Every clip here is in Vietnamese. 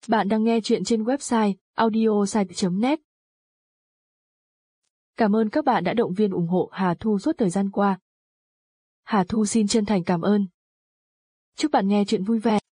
Bạn đang nghe chuyện trên website audiosite.net. Cảm ơn các bạn đã động viên ủng hộ Hà Thu suốt thời gian qua. Hà Thu xin chân thành cảm ơn. Chúc bạn nghe chuyện vui vẻ.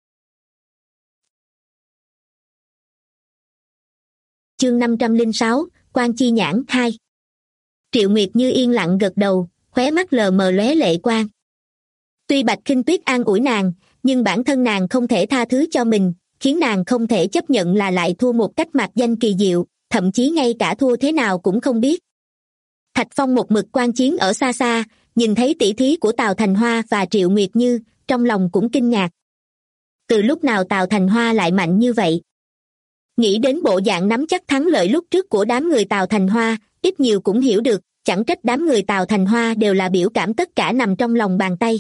Chương 506, Quan Chi Nhãn 2. Triệu Nguyệt Như yên lặng gật đầu, khóe mắt lờ mờ lóe lệ quang. Tuy Bạch Khinh Tuyết an ủi nàng, nhưng bản thân nàng không thể tha thứ cho mình, khiến nàng không thể chấp nhận là lại thua một cách mạc danh kỳ diệu, thậm chí ngay cả thua thế nào cũng không biết. Thạch Phong một mực quan chiến ở xa xa, nhìn thấy tỷ thí của Tào Thành Hoa và Triệu Nguyệt Như, trong lòng cũng kinh ngạc. Từ lúc nào Tào Thành Hoa lại mạnh như vậy? Nghĩ đến bộ dạng nắm chắc thắng lợi lúc trước của đám người Tào Thành Hoa, ít nhiều cũng hiểu được, chẳng trách đám người Tào Thành Hoa đều là biểu cảm tất cả nằm trong lòng bàn tay.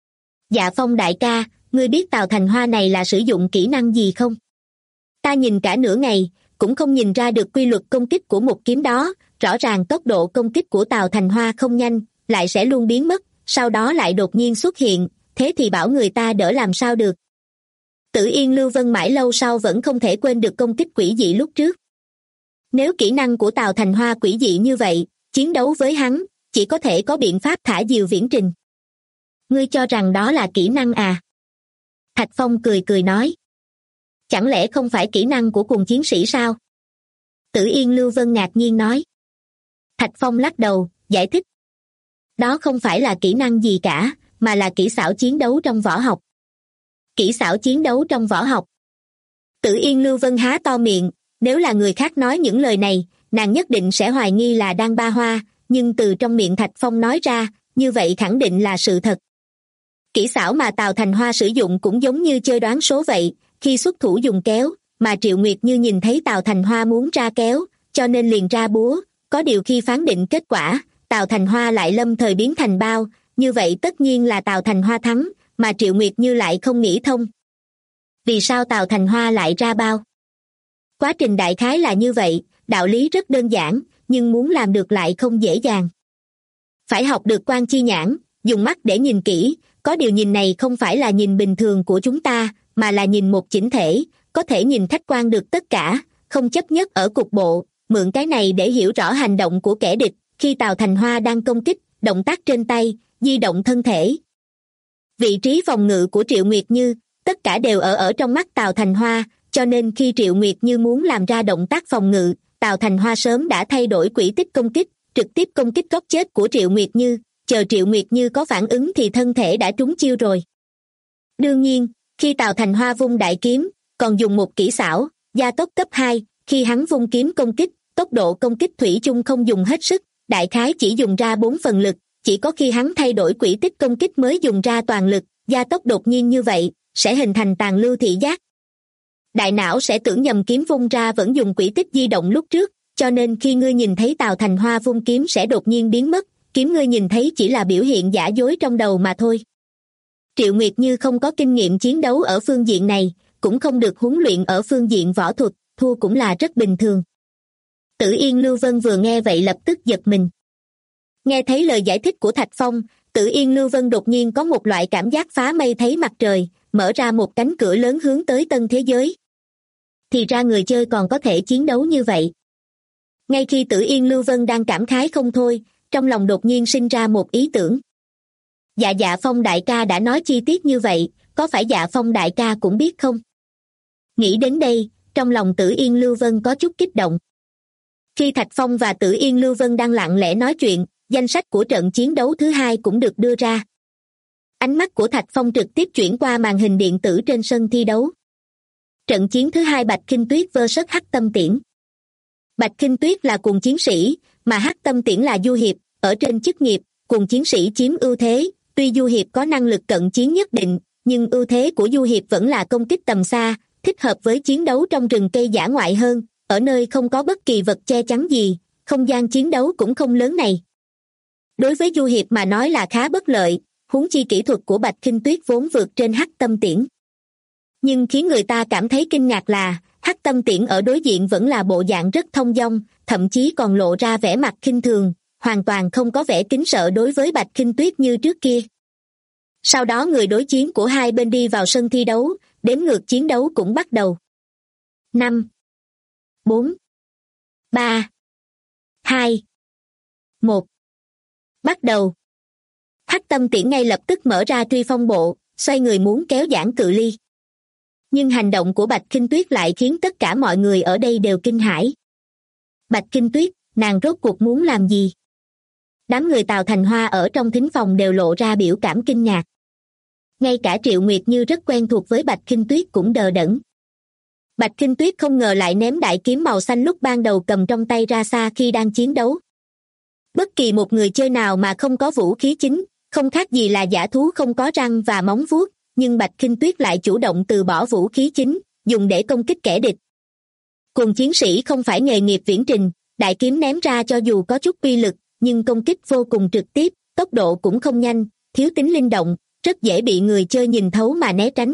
Dạ Phong đại ca, ngươi biết Tào Thành Hoa này là sử dụng kỹ năng gì không? Ta nhìn cả nửa ngày, cũng không nhìn ra được quy luật công kích của một kiếm đó, rõ ràng tốc độ công kích của Tào Thành Hoa không nhanh, lại sẽ luôn biến mất, sau đó lại đột nhiên xuất hiện, thế thì bảo người ta đỡ làm sao được. Tử Yên Lưu Vân mãi lâu sau vẫn không thể quên được công kích quỷ dị lúc trước. Nếu kỹ năng của Tào Thành Hoa quỷ dị như vậy, chiến đấu với hắn, chỉ có thể có biện pháp thả diều viễn trình. Ngươi cho rằng đó là kỹ năng à? Thạch Phong cười cười nói. Chẳng lẽ không phải kỹ năng của cùng chiến sĩ sao? Tử Yên Lưu Vân ngạc nhiên nói. Thạch Phong lắc đầu, giải thích. Đó không phải là kỹ năng gì cả, mà là kỹ xảo chiến đấu trong võ học. Kỹ xảo chiến đấu trong võ học. Tử Yên Lưu Vân há to miệng, nếu là người khác nói những lời này, nàng nhất định sẽ hoài nghi là đang ba hoa, nhưng từ trong miệng Thạch Phong nói ra, như vậy khẳng định là sự thật. Kỹ xảo mà Tào Thành Hoa sử dụng cũng giống như chơi đoán số vậy, khi xuất thủ dùng kéo, mà Triệu Nguyệt Như nhìn thấy Tào Thành Hoa muốn ra kéo, cho nên liền ra búa, có điều khi phán định kết quả, Tào Thành Hoa lại lâm thời biến thành bao, như vậy tất nhiên là Tào Thành Hoa thắng, mà Triệu Nguyệt Như lại không nghĩ thông. Vì sao Tào Thành Hoa lại ra bao? Quá trình đại khái là như vậy, đạo lý rất đơn giản, nhưng muốn làm được lại không dễ dàng. Phải học được quan chi nhãn, dùng mắt để nhìn kỹ, có điều nhìn này không phải là nhìn bình thường của chúng ta, mà là nhìn một chỉnh thể, có thể nhìn khách quan được tất cả, không chấp nhất ở cục bộ, mượn cái này để hiểu rõ hành động của kẻ địch, khi Tào Thành Hoa đang công kích, động tác trên tay, di động thân thể. Vị trí phòng ngự của Triệu Nguyệt Như, tất cả đều ở trong mắt Tào Thành Hoa, cho nên khi Triệu Nguyệt Như muốn làm ra động tác phòng ngự, Tào Thành Hoa sớm đã thay đổi quỹ tích công kích, trực tiếp công kích góc chết của Triệu Nguyệt Như, chờ Triệu Nguyệt Như có phản ứng thì thân thể đã trúng chiêu rồi. Đương nhiên, khi Tào Thành Hoa vung đại kiếm, còn dùng một kỹ xảo, gia tốc cấp 2, khi hắn vung kiếm công kích, tốc độ công kích thủy chung không dùng hết sức, đại khái chỉ dùng ra 4 phần lực, chỉ có khi hắn thay đổi quỹ tích công kích mới dùng ra toàn lực, gia tốc đột nhiên như vậy, sẽ hình thành tàn lưu thị giác. Đại não sẽ tưởng nhầm kiếm vung ra vẫn dùng quỹ tích di động lúc trước, cho nên khi ngươi nhìn thấy Tào Thành Hoa vung kiếm sẽ đột nhiên biến mất, kiếm ngươi nhìn thấy chỉ là biểu hiện giả dối trong đầu mà thôi. Triệu Nguyệt Như không có kinh nghiệm chiến đấu ở phương diện này, cũng không được huấn luyện ở phương diện võ thuật, thua cũng là rất bình thường. Tử Yên Lưu Vân vừa nghe vậy lập tức giật mình. Nghe thấy lời giải thích của Thạch Phong, Tử Yên Lưu Vân đột nhiên có một loại cảm giác phá mây thấy mặt trời, mở ra một cánh cửa lớn hướng tới tân thế giới. Thì ra người chơi còn có thể chiến đấu như vậy. Ngay khi Tử Yên Lưu Vân đang cảm khái không thôi, trong lòng đột nhiên sinh ra một ý tưởng. Dạ Phong đại ca đã nói chi tiết như vậy, có phải Dạ Phong đại ca cũng biết không? Nghĩ đến đây, trong lòng Tử Yên Lưu Vân có chút kích động. Khi Thạch Phong và Tử Yên Lưu Vân đang lặng lẽ nói chuyện, danh sách của trận chiến đấu thứ 2 cũng được đưa ra. Ánh mắt của Thạch Phong trực tiếp chuyển qua màn hình điện tử trên sân thi đấu. Trận chiến thứ 2 Bạch Khinh Tuyết vs Hắc Tâm Tiễn. Bạch Khinh Tuyết là cuồng chiến sĩ, mà Hắc Tâm Tiễn là du hiệp, ở trên chức nghiệp, cuồng chiến sĩ chiếm ưu thế, tuy du hiệp có năng lực cận chiến nhất định, nhưng ưu thế của du hiệp vẫn là công kích tầm xa, thích hợp với chiến đấu trong rừng cây dã ngoại hơn, ở nơi không có bất kỳ vật che chắn gì, không gian chiến đấu cũng không lớn này. Đối với du hiệp mà nói là khá bất lợi, huống chi kỹ thuật của Bạch Khinh Tuyết vốn vượt trên Hắc Tâm Tiễn. Nhưng khiến người ta cảm thấy kinh ngạc là, Hắc Tâm Tiễn ở đối diện vẫn là bộ dạng rất thông dong, thậm chí còn lộ ra vẻ mặt khinh thường, hoàn toàn không có vẻ kính sợ đối với Bạch Khinh Tuyết như trước kia. Sau đó người đối chiến của hai bên đi vào sân thi đấu, đếm ngược chiến đấu cũng bắt đầu. 5, 4, 3, 2, 1. Bắt đầu. Hắc Tâm Tiễn ngay lập tức mở ra truy phong bộ, xoay người muốn kéo giãn cự ly. Nhưng hành động của Bạch Kinh Tuyết lại khiến tất cả mọi người ở đây đều kinh hãi. Bạch Kinh Tuyết, nàng rốt cuộc muốn làm gì? Đám người Tào Thành Hoa ở trong thính phòng đều lộ ra biểu cảm kinh ngạc. Ngay cả Triệu Nguyệt Như rất quen thuộc với Bạch Kinh Tuyết cũng đờ đẫn. Bạch Kinh Tuyết không ngờ lại ném đại kiếm màu xanh lúc ban đầu cầm trong tay ra xa khi đang chiến đấu. Bất kỳ một người chơi nào mà không có vũ khí chính, không khác gì là dã thú không có răng và móng vuốt, nhưng Bạch Kinh Tuyết lại chủ động từ bỏ vũ khí chính, dùng để công kích kẻ địch. Cùng chiến sĩ không phải nghề nghiệp viễn trình, đại kiếm ném ra cho dù có chút uy lực, nhưng công kích vô cùng trực tiếp, tốc độ cũng không nhanh, thiếu tính linh động, rất dễ bị người chơi nhìn thấu mà né tránh.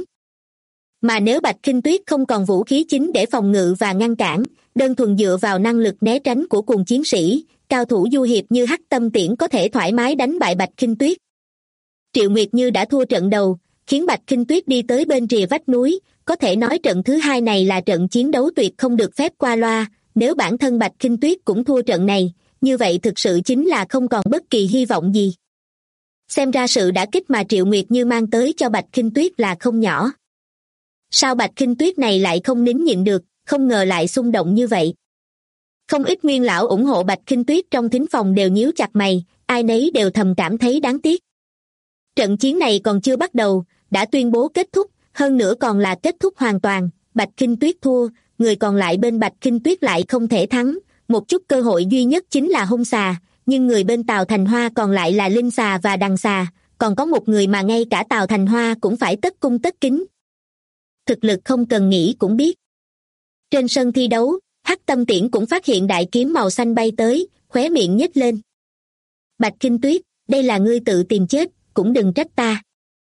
Mà nếu Bạch Kinh Tuyết không còn vũ khí chính để phòng ngự và ngăn cản, đơn thuần dựa vào năng lực né tránh của cùng chiến sĩ, cao thủ du hiệp như Hắc Tâm Tiễn có thể thoải mái đánh bại Bạch Kinh Tuyết. Triệu Nguyệt Như đã thua trận đầu, khiến Bạch Kinh Tuyết đi tới bên rìa vách núi, có thể nói trận thứ hai này là trận chiến đấu tuyệt không được phép qua loa, nếu bản thân Bạch Kinh Tuyết cũng thua trận này, như vậy thực sự chính là không còn bất kỳ hy vọng gì. Xem ra sự đả kích mà Triệu Nguyệt Như mang tới cho Bạch Kinh Tuyết là không nhỏ. Sao Bạch Kinh Tuyết này lại không nín nhịn được, không ngờ lại xung động như vậy. Không ít nguyên lão ủng hộ Bạch Kinh Tuyết trong thính phòng đều nhíu chặt mày, ai nấy đều thầm cảm thấy đáng tiếc. Trận chiến này còn chưa bắt đầu, đã tuyên bố kết thúc, hơn nữa còn là kết thúc hoàn toàn, Bạch Kinh Tuyết thua, người còn lại bên Bạch Kinh Tuyết lại không thể thắng, một chút cơ hội duy nhất chính là hung xà, nhưng người bên Tào Thành Hoa còn lại là linh xà và đằng xà, còn có một người mà ngay cả Tào Thành Hoa cũng phải tất cung tất kính. Thực lực không cần nghĩ cũng biết. Trên sân thi đấu, Hắc Tâm Tiễn cũng phát hiện đại kiếm màu xanh bay tới, khóe miệng nhếch lên. Bạch Kinh Tuyết, đây là ngươi tự tìm chết, cũng đừng trách ta.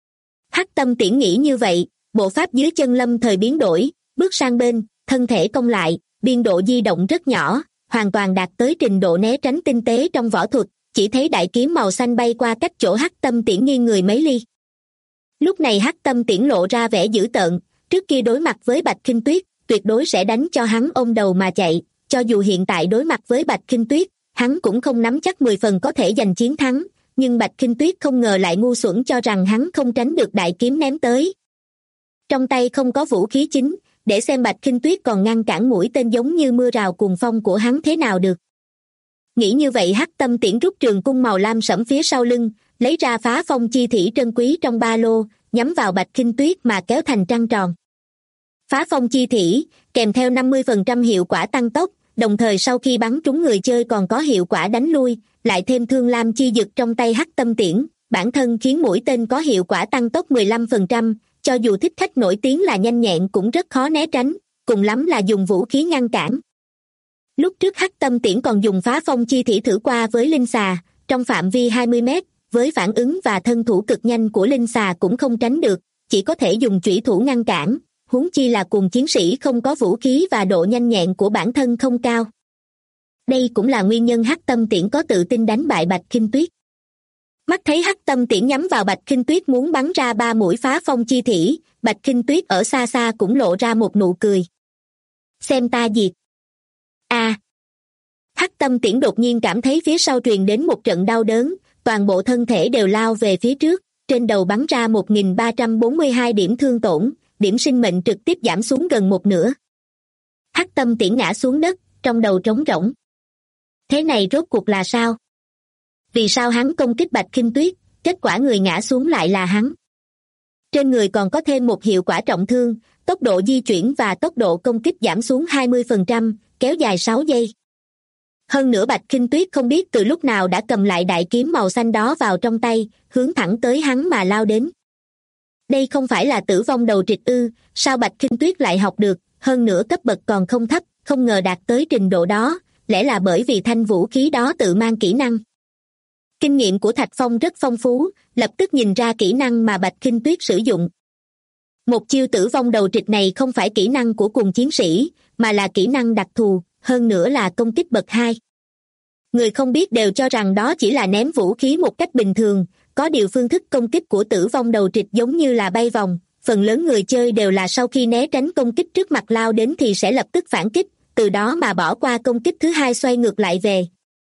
Hắc Tâm Tiễn nghĩ như vậy, bộ pháp dưới chân lâm thời biến đổi, bước sang bên, thân thể cong lại, biên độ di động rất nhỏ, hoàn toàn đạt tới trình độ né tránh tinh tế trong võ thuật, chỉ thấy đại kiếm màu xanh bay qua cách chỗ Hắc Tâm Tiễn nghiêng người mấy ly. Lúc này Hắc Tâm Tiễn lộ ra vẻ dữ tợn, trước kia đối mặt với Bạch Kinh Tuyết, tuyệt đối sẽ đánh cho hắn ôm đầu mà chạy, cho dù hiện tại đối mặt với Bạch Kinh Tuyết, hắn cũng không nắm chắc 10 phần có thể giành chiến thắng, nhưng Bạch Kinh Tuyết không ngờ lại ngu xuẩn cho rằng hắn không tránh được đại kiếm ném tới. Trong tay không có vũ khí chính, để xem Bạch Kinh Tuyết còn ngăn cản mũi tên giống như mưa rào cuồng phong của hắn thế nào được. Nghĩ như vậy Hắc Tâm Tiễn rút trường cung màu lam sẫm phía sau lưng, lấy ra Phá Phong chi thủy trân quý trong ba lô, nhắm vào Bạch Kinh Tuyết mà kéo thành trăng tròn. Phá Phong chi thủy, kèm theo 50% hiệu quả tăng tốc, đồng thời sau khi bắn trúng người chơi còn có hiệu quả đánh lui, lại thêm Thương Lam chi dực trong tay Hắc Tâm Tiễn, bản thân khiến mũi tên có hiệu quả tăng tốc 15%, cho dù thích khách nổi tiếng là nhanh nhẹn cũng rất khó né tránh, cùng lắm là dùng vũ khí ngăn cản. Lúc trước Hắc Tâm Tiễn còn dùng Phá Phong chi thủy thử qua với linh xà, trong phạm vi 20 mét, với phản ứng và thân thủ cực nhanh của linh xà cũng không tránh được, chỉ có thể dùng chủy thủ ngăn cản, huống chi là cùng chiến sĩ không có vũ khí và độ nhanh nhẹn của bản thân không cao. Đây cũng là nguyên nhân Hắc Tâm Tiễn có tự tin đánh bại Bạch Kinh Tuyết. Mắt thấy Hắc Tâm Tiễn nhắm vào Bạch Kinh Tuyết muốn bắn ra 3 mũi Phá Phong chi thủy, Bạch Kinh Tuyết ở xa xa cũng lộ ra một nụ cười. Xem ta diệt. Hắc Tâm Tiễn đột nhiên cảm thấy phía sau truyền đến một trận đau đớn, toàn bộ thân thể đều lao về phía trước, trên đầu bắn ra 1342 điểm thương tổn, điểm sinh mệnh trực tiếp giảm xuống gần một nửa. Hắc Tâm Tiễn ngã xuống đất, trong đầu trống rỗng. Thế này rốt cuộc là sao? Vì sao hắn công kích Bạch Kinh Tuyết, kết quả người ngã xuống lại là hắn? Trên người còn có thêm một hiệu quả trọng thương, tốc độ di chuyển và tốc độ công kích giảm xuống 20%, kéo dài 6 giây. Hơn nữa Bạch Kinh Tuyết không biết từ lúc nào đã cầm lại đại kiếm màu xanh đó vào trong tay, hướng thẳng tới hắn mà lao đến. Đây không phải là tử vong đầu trịch ư, sao Bạch Kinh Tuyết lại học được, hơn nữa cấp bậc còn không thấp, không ngờ đạt tới trình độ đó, lẽ là bởi vì thanh vũ khí đó tự mang kỹ năng. Kinh nghiệm của Thạch Phong rất phong phú, lập tức nhìn ra kỹ năng mà Bạch Kinh Tuyết sử dụng. Một chiêu tử vong đầu trịch này không phải kỹ năng của cùng chiến sĩ, mà là kỹ năng đặc thù, hơn nữa là công kích bậc 2. Người không biết đều cho rằng đó chỉ là ném vũ khí một cách bình thường, có điều phương thức công kích của tử vong đầu trịch giống như là bay vòng, phần lớn người chơi đều là sau khi né tránh công kích trước mặt lao đến thì sẽ lập tức phản kích, từ đó mà bỏ qua công kích thứ hai xoay ngược lại về.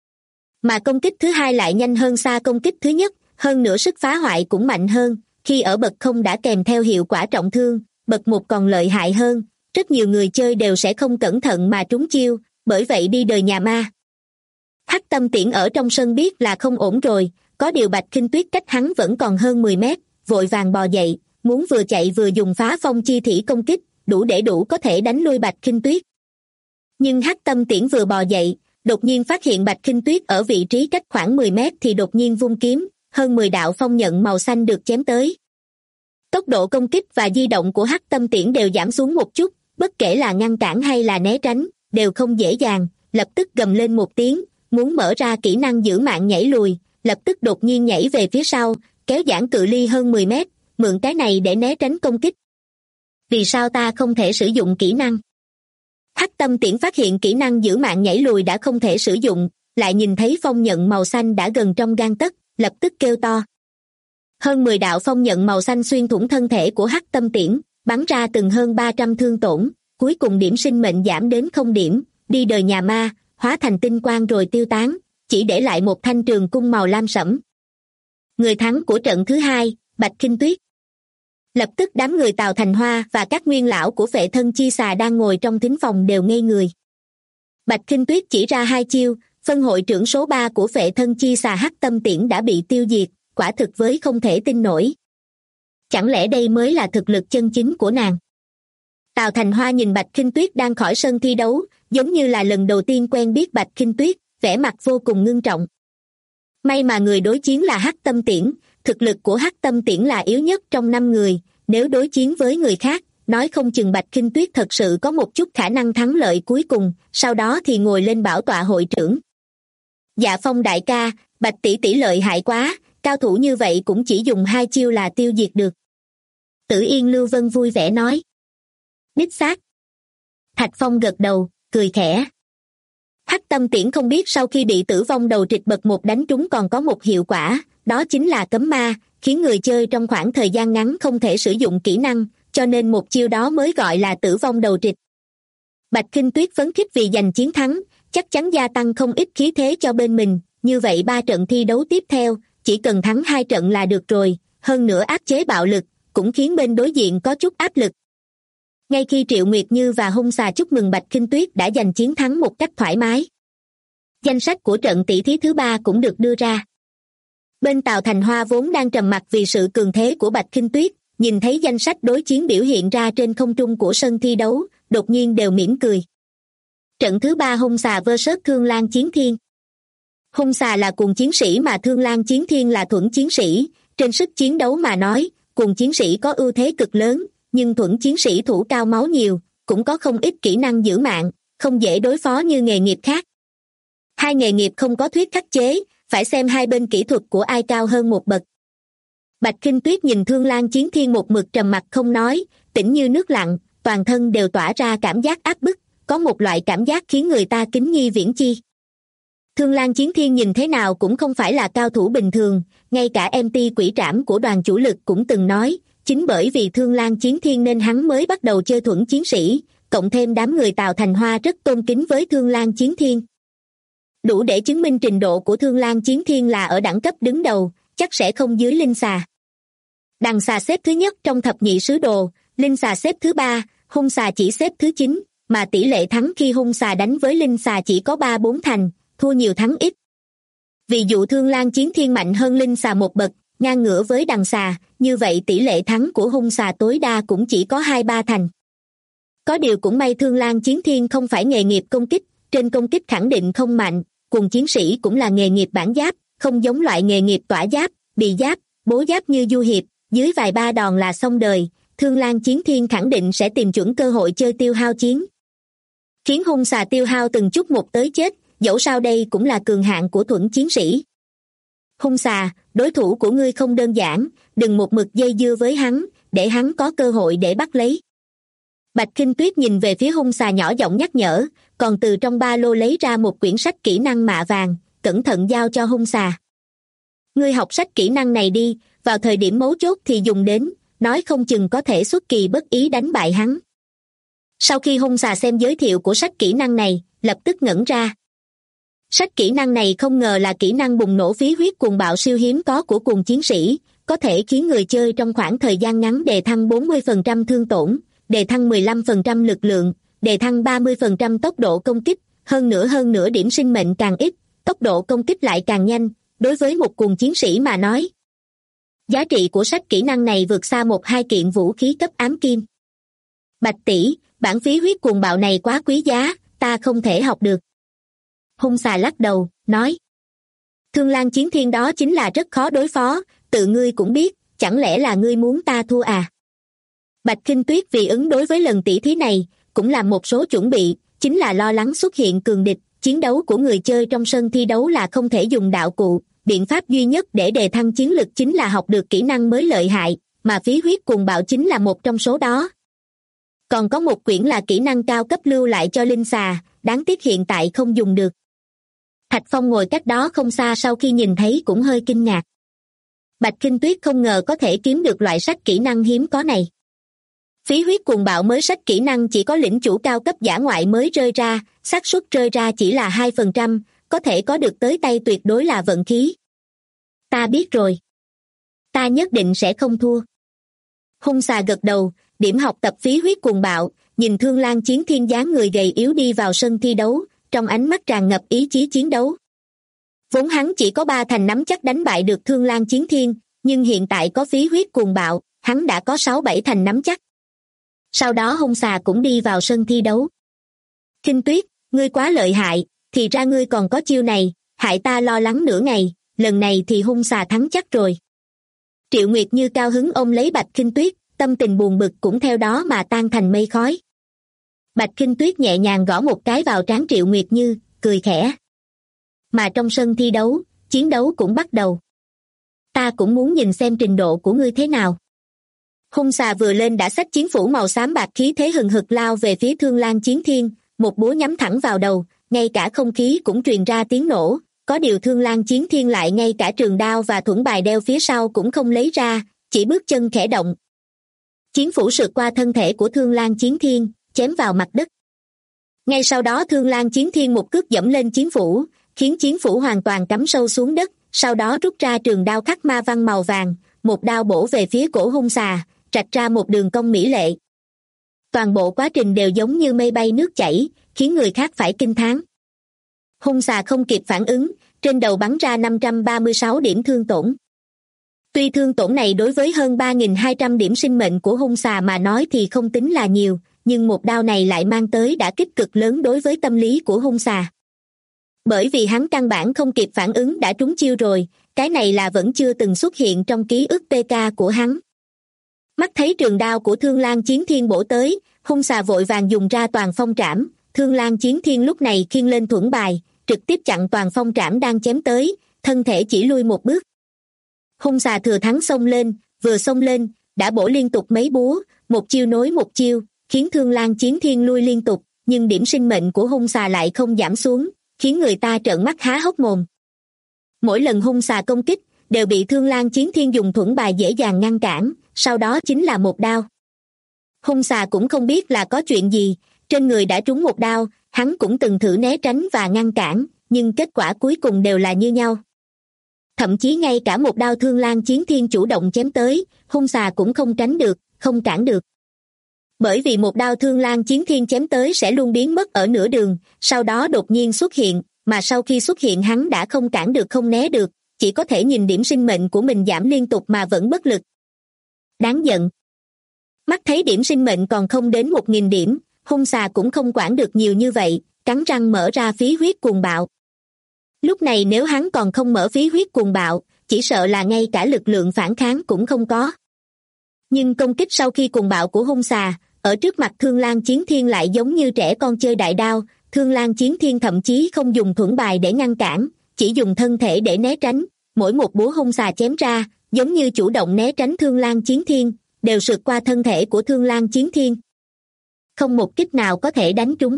Mà công kích thứ hai lại nhanh hơn xa công kích thứ nhất, hơn nữa sức phá hoại cũng mạnh hơn, khi ở bậc không đã kèm theo hiệu quả trọng thương, bậc 1 còn lợi hại hơn, rất nhiều người chơi đều sẽ không cẩn thận mà trúng chiêu, bởi vậy đi đời nhà ma. Hắc Tâm Tiễn ở trong sân biết là không ổn rồi, có điều Bạch Khinh Tuyết cách hắn vẫn còn hơn 10 mét, vội vàng bò dậy, muốn vừa chạy vừa dùng phá phong chi thủy công kích, đủ có thể đánh lui Bạch Khinh Tuyết. Nhưng Hắc Tâm Tiễn vừa bò dậy, đột nhiên phát hiện Bạch Khinh Tuyết ở vị trí cách khoảng 10 mét thì đột nhiên vung kiếm, hơn 10 đạo phong nhận màu xanh được chém tới. Tốc độ công kích và di động của Hắc Tâm Tiễn đều giảm xuống một chút, bất kể là ngăn cản hay là né tránh, đều không dễ dàng, lập tức gầm lên một tiếng, muốn mở ra kỹ năng giữ mạng nhảy lùi, lập tức đột nhiên nhảy về phía sau, kéo giãn cự ly hơn 10 mét, mượn cái này để né tránh công kích. Vì sao ta không thể sử dụng kỹ năng? Hắc Tâm Tiễn phát hiện kỹ năng giữ mạng nhảy lùi đã không thể sử dụng, lại nhìn thấy phong nhận màu xanh đã gần trong gang tấc, lập tức kêu to. Hơn 10 đạo phong nhận màu xanh xuyên thủng thân thể của Hắc Tâm Tiễn, bắn ra từng hơn 300 thương tổn, cuối cùng điểm sinh mệnh giảm đến 0 điểm, đi đời nhà ma, hóa thành tinh quang rồi tiêu tán, chỉ để lại một thanh trường cung màu lam sẫm. Người thắng của trận thứ hai, Bạch Khinh Tuyết. Lập tức đám người Tào Thành Hoa và các nguyên lão của Phệ Thân Chi Xà đang ngồi trong thính phòng đều ngây người. Bạch Khinh Tuyết chỉ ra 2 chiêu, phân hội trưởng số 3 của Phệ Thân Chi Xà Hắc Tâm Tiễn đã bị tiêu diệt, quả thực với không thể tin nổi. Chẳng lẽ đây mới là thực lực chân chính của nàng? Tào Thành Hoa nhìn Bạch Khinh Tuyết đang khỏi sân thi đấu, giống như là lần đầu tiên quen biết Bạch Khinh Tuyết, vẻ mặt vô cùng ngưng trọng. May mà người đối chiến là Hắc Tâm Tiễn, thực lực của Hắc Tâm Tiễn là yếu nhất trong 5 người, nếu đối chiến với người khác, nói không chừng Bạch Khinh Tuyết thật sự có một chút khả năng thắng lợi cuối cùng, sau đó thì ngồi lên bảo tọa hội trưởng. Dạ Phong đại ca, Bạch tỷ tỷ lợi hại quá, cao thủ như vậy cũng chỉ dùng 2 chiêu là tiêu diệt được. Tử Yên Lưu Vân vui vẻ nói. Đích xác. Thạch Phong gật đầu, cười khẽ. Hắc Tâm Tiễn không biết sau khi bị tử vong đầu trịch bậc 1 đánh trúng còn có một hiệu quả, đó chính là cấm ma, khiến người chơi trong khoảng thời gian ngắn không thể sử dụng kỹ năng, cho nên một chiêu đó mới gọi là tử vong đầu trịch. Bạch Khinh Tuyết phấn khích vì giành chiến thắng, chắc chắn gia tăng không ít khí thế cho bên mình, như vậy 3 trận thi đấu tiếp theo, chỉ cần thắng 2 trận là được rồi, hơn nữa áp chế bạo lực, cũng khiến bên đối diện có chút áp lực. Ngay khi Triệu Nguyệt Như và Hung Xà chúc mừng Bạch Khinh Tuyết đã giành chiến thắng một cách thoải mái. Danh sách của trận tỷ thí thứ 3 cũng được đưa ra. Bên Tào Thành Hoa vốn đang trầm mặc vì sự cường thế của Bạch Khinh Tuyết, nhìn thấy danh sách đối chiến biểu hiện ra trên không trung của sân thi đấu, đột nhiên đều mỉm cười. Trận thứ 3 Hung Xà vs Thương Lang Chiến Thiên. Hung Xà là cuồng chiến sĩ mà Thương Lang Chiến Thiên là thuẫn chiến sĩ, trên sức chiến đấu mà nói, cuồng chiến sĩ có ưu thế cực lớn, nhưng thuẫn chiến sĩ thủ cao máu nhiều, cũng có không ít kỹ năng giữ mạng, không dễ đối phó như nghề nghiệp khác. Hai nghề nghiệp không có thuyết khắc chế, phải xem hai bên kỹ thuật của ai cao hơn một bậc. Bạch Khinh Tuyết nhìn Thương Lang Chiến Thiên một mực trầm mặc không nói, tĩnh như nước lặng, toàn thân đều tỏa ra cảm giác áp bức, có một loại cảm giác khiến người ta kính nhi viễn chi. Thương Lang Chiến Thiên nhìn thế nào cũng không phải là cao thủ bình thường, ngay cả MT Quỷ Trảm của đoàn chủ lực cũng từng nói, chính bởi vì Thương Lang Chiến Thiên nên hắn mới bắt đầu chơi thuẫn chiến sĩ, cộng thêm đám người Tào Thành Hoa rất tôn kính với Thương Lang Chiến Thiên. Đủ để chứng minh trình độ của Thương Lang Chiến Thiên là ở đẳng cấp đứng đầu, chắc sẽ không dưới Linh Xà. Đằng Xà xếp thứ nhất trong thập nhị sứ đồ, Linh Xà xếp thứ 3, Hung Xà chỉ xếp thứ 9, mà tỷ lệ thắng khi Hung Xà đánh với Linh Xà chỉ có 3-4 thành, thua nhiều thắng ít. Vì dụ Thương Lang Chiến Thiên mạnh hơn Linh Xà một bậc, ngang ngửa với Đằng Xà, như vậy tỷ lệ thắng của Hung Xà tối đa cũng chỉ có 2-3 thành. Có điều cũng may Thương Lang Chiến Thiên không phải nghề nghiệp công kích, trên công kích khẳng định không mạnh, cùng chiến sĩ cũng là nghề nghiệp bản giáp, không giống loại nghề nghiệp tỏa giáp, bì giáp, bố giáp như Du Hiệp, dưới vài ba đòn là xong đời, Thương Lang Chiến Thiên khẳng định sẽ tìm chuẩn cơ hội chơi tiêu hao chiến. Khiến Hung Xà tiêu hao từng chút một tới chết, dẫu sao đây cũng là cường hạng của thuẫn chiến sĩ. Hung Xà, đối thủ của ngươi không đơn giản, đừng một mực dây dưa với hắn, để hắn có cơ hội để bắt lấy. Bạch Khinh Tuyết nhìn về phía Hung Xà nhỏ giọng nhắc nhở, còn từ trong ba lô lấy ra một quyển sách kỹ năng mạ vàng, cẩn thận giao cho Hung Xà. Ngươi học sách kỹ năng này đi, vào thời điểm mấu chốt thì dùng đến, nói không chừng có thể xuất kỳ bất ý đánh bại hắn. Sau khi hung xà xem giới thiệu của sách kỹ năng này, lập tức ngẩn ra. Sách kỹ năng này không ngờ là kỹ năng bùng nổ khí huyết cuồng bạo siêu hiếm có của cuồng chiến sĩ, có thể khiến người chơi trong khoảng thời gian ngắn đề thăng 40% thương tổn, đề thăng 15% lực lượng, đề thăng 30% tốc độ công kích, hơn nữa điểm sinh mệnh càng ít, tốc độ công kích lại càng nhanh, đối với một cuồng chiến sĩ mà nói. Giá trị của sách kỹ năng này vượt xa 1-2 kiện vũ khí cấp ám kim. Bạch tỷ, bản phí huyết cuồng bạo này quá quý giá, ta không thể học được. Hung xà lắc đầu, nói. Thương Lang Chiến Thiên đó chính là rất khó đối phó, tự ngươi cũng biết, chẳng lẽ là ngươi muốn ta thua à? Bạch Kinh Tuyết vì ứng đối với lần tỷ thí này, cũng làm một số chuẩn bị, chính là lo lắng xuất hiện cường địch, chiến đấu của người chơi trong sân thi đấu là không thể dùng đạo cụ, biện pháp duy nhất để đề thăng chiến lực chính là học được kỹ năng mới lợi hại, mà phí huyết cuồng bạo chính là một trong số đó. Còn có một quyển là kỹ năng cao cấp lưu lại cho linh xà, đáng tiếc hiện tại không dùng được. Thạch Phong ngồi cách đó không xa sau khi nhìn thấy cũng hơi kinh ngạc. Bạch Kinh Tuyết không ngờ có thể kiếm được loại sách kỹ năng hiếm có này. Phí huyết cuồng bạo mới sách kỹ năng chỉ có lĩnh chủ cao cấp dã ngoại mới rơi ra, xác suất rơi ra chỉ là 2%, có thể có được tới tay tuyệt đối là vận khí. Ta biết rồi. Ta nhất định sẽ không thua. Hung xà gật đầu, điểm học tập phí huyết cuồng bạo, nhìn Thương Lang Chiến Thiên dáng người gầy yếu đi vào sân thi đấu, trong ánh mắt tràn ngập ý chí chiến đấu. Vốn hắn chỉ có 3 thành nắm chắc đánh bại được Thương Lang Chiến Thiên, nhưng hiện tại có phí huyết cuồng bạo, hắn đã có 6-7 thành nắm chắc. Sau đó hung xà cũng đi vào sân thi đấu. Kinh Tuyết, ngươi quá lợi hại, thì ra ngươi còn có chiêu này, hại ta lo lắng nửa ngày, lần này thì hung xà thắng chắc rồi. Triệu Nguyệt Như cao hứng ôm lấy Bạch Kinh Tuyết, tâm tình buồn bực cũng theo đó mà tan thành mây khói. Bạch Kinh Tuyết nhẹ nhàng gõ một cái vào trán Triệu Nguyệt Như, cười khẽ. Mà trong sân thi đấu, chiến đấu cũng bắt đầu. Ta cũng muốn nhìn xem trình độ của ngươi thế nào. Hung xà vừa lên đã xách chiến phủ màu xám bạc khí thế hừng hực lao về phía Thương Lang Chiến Thiên, một búa nhắm thẳng vào đầu, ngay cả không khí cũng truyền ra tiếng nổ, có điều Thương Lang Chiến Thiên lại ngay cả trường đao và thuẫn bài đeo phía sau cũng không lấy ra, chỉ bước chân khẽ động. Chiến phủ sượt qua thân thể của Thương Lang Chiến Thiên, chém vào mặt đất. Ngay sau đó Thương Lang Chiến Thiên một cước dẫm lên chiến phủ, khiến chiến phủ hoàn toàn cắm sâu xuống đất, sau đó rút ra trường đao khắc ma văn màu vàng, một đao bổ về phía cổ hung xà, rạch ra một đường cong mỹ lệ. Toàn bộ quá trình đều giống như mây bay nước chảy, khiến người khác phải kinh thán. Hung xà không kịp phản ứng, trên đầu bắn ra 536 điểm thương tổn. Tuy thương tổn này đối với hơn 3.200 điểm sinh mệnh của hung xà mà nói thì không tính là nhiều, nhưng một đao này lại mang tới đả kích cực lớn đối với tâm lý của hung xà. Bởi vì hắn căn bản không kịp phản ứng đã trúng chiêu rồi, cái này là vẫn chưa từng xuất hiện trong ký ức PK của hắn. Mắt thấy trường đao của Thương Lang Chiến Thiên bổ tới, hung xà vội vàng dùng ra toàn phong trảm, Thương Lang Chiến Thiên lúc này khiêng lên thuẫn bài, trực tiếp chặn toàn phong trảm đang chém tới, thân thể chỉ lui một bước. Hung xà thừa thắng xông lên, vừa xông lên, đã bổ liên tục mấy búa, một chiêu nối một chiêu, khiến Thương Lang Chiến Thiên lui liên tục, nhưng điểm sinh mệnh của hung xà lại không giảm xuống, khiến người ta trợn mắt há hốc mồm. Mỗi lần hung xà công kích, đều bị Thương Lang Chiến Thiên dùng thuẫn bài dễ dàng ngăn cản, sau đó chính là một đao. Hung xà cũng không biết là có chuyện gì, trên người đã trúng một đao, hắn cũng từng thử né tránh và ngăn cản, nhưng kết quả cuối cùng đều là như nhau. Thậm chí ngay cả một đao Thương Lang Chiến Thiên chủ động chém tới, hung xà cũng không tránh được, không cản được. Bởi vì một đao Thương Lang Chiến Thiên chém tới sẽ luôn biến mất ở nửa đường, sau đó đột nhiên xuất hiện, mà sau khi xuất hiện hắn đã không cản được không né được, chỉ có thể nhìn điểm sinh mệnh của mình giảm liên tục mà vẫn bất lực. Đáng giận. Mắt thấy điểm sinh mệnh còn không đến 1.000 điểm, hung xà cũng không quản được nhiều như vậy, cắn răng mở ra phí huyết cuồng bạo. Lúc này nếu hắn còn không mở phí huyết cuồng bạo, chỉ sợ là ngay cả lực lượng phản kháng cũng không có. Nhưng công kích sau khi cuồng bạo của hung xà, ở trước mặt Thương Lang Chiến Thiên lại giống như trẻ con chơi đại đao, Thương Lang Chiến Thiên thậm chí không dùng thuẫn bài để ngăn cản, chỉ dùng thân thể để né tránh, mỗi một búa hung xà chém ra, giống như chủ động né tránh Thương Lang Chiến Thiên, đều sượt qua thân thể của Thương Lang Chiến Thiên. Không một kích nào có thể đánh trúng.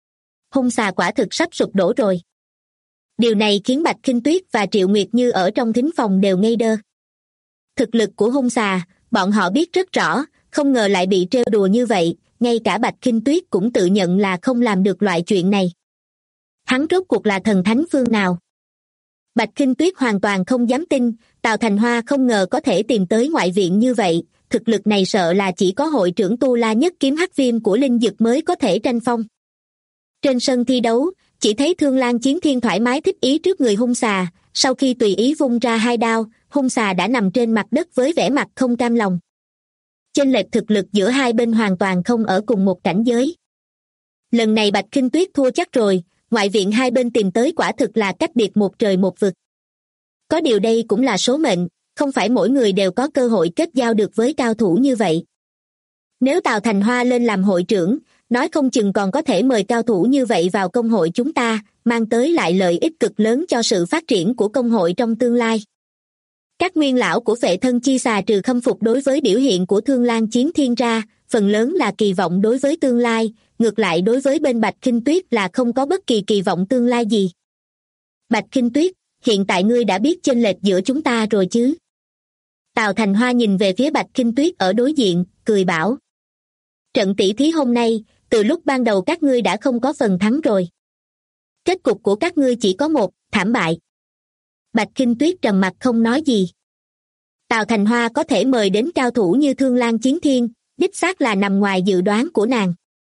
Hung xà quả thực sắp sụp đổ rồi. Điều này khiến Bạch Kinh Tuyết và Triệu Nguyệt Như ở trong thính phòng đều ngây đơ. Thực lực của hung xà, bọn họ biết rất rõ, không ngờ lại bị trêu đùa như vậy, ngay cả Bạch Kinh Tuyết cũng tự nhận là không làm được loại chuyện này. Hắn rốt cuộc là thần thánh phương nào? Bạch Kinh Tuyết hoàn toàn không dám tin, Tào Thành Hoa không ngờ có thể tìm tới ngoại viện như vậy, thực lực này sợ là chỉ có hội trưởng Tu La Nhất Kiếm Hắc Viêm của Linh Dực mới có thể tranh phong. Trên sân thi đấu, chỉ thấy Thương Lang Chiến Thiên thoải mái thích ý trước người hung xà, sau khi tùy ý vung ra 2 đao, hung xà đã nằm trên mặt đất với vẻ mặt không cam lòng. Chênh lệch thực lực giữa hai bên hoàn toàn không ở cùng một cảnh giới. Lần này Bạch Kinh Tuyết thua chắc rồi, ngoại viện hai bên tìm tới quả thực là cách biệt một trời một vực. Có điều đây cũng là số mệnh, không phải mỗi người đều có cơ hội kết giao được với cao thủ như vậy. Nếu Tào Thành Hoa lên làm hội trưởng, nói không chừng còn có thể mời cao thủ như vậy vào công hội chúng ta, mang tới lại lợi ích cực lớn cho sự phát triển của công hội trong tương lai. Các nguyên lão của Phệ Thân Chi Xà trừ khâm phục đối với biểu hiện của Thương Lang Chiến Thiên ra, phần lớn là kỳ vọng đối với tương lai, ngược lại đối với bên Bạch Kinh Tuyết là không có bất kỳ kỳ vọng tương lai gì. Bạch Kinh Tuyết, hiện tại ngươi đã biết chênh lệch giữa chúng ta rồi chứ? Tào Thành Hoa nhìn về phía Bạch Kinh Tuyết ở đối diện, cười bảo. Trận tỷ thí hôm nay, từ lúc ban đầu các ngươi đã không có phần thắng rồi. Kết cục của các ngươi chỉ có một, thảm bại. Bạch Kinh Tuyết trầm mặc không nói gì. Tào Thành Hoa có thể mời đến cao thủ như Thương Lang Chiến Thiên, đích xác là nằm ngoài dự đoán của nàng.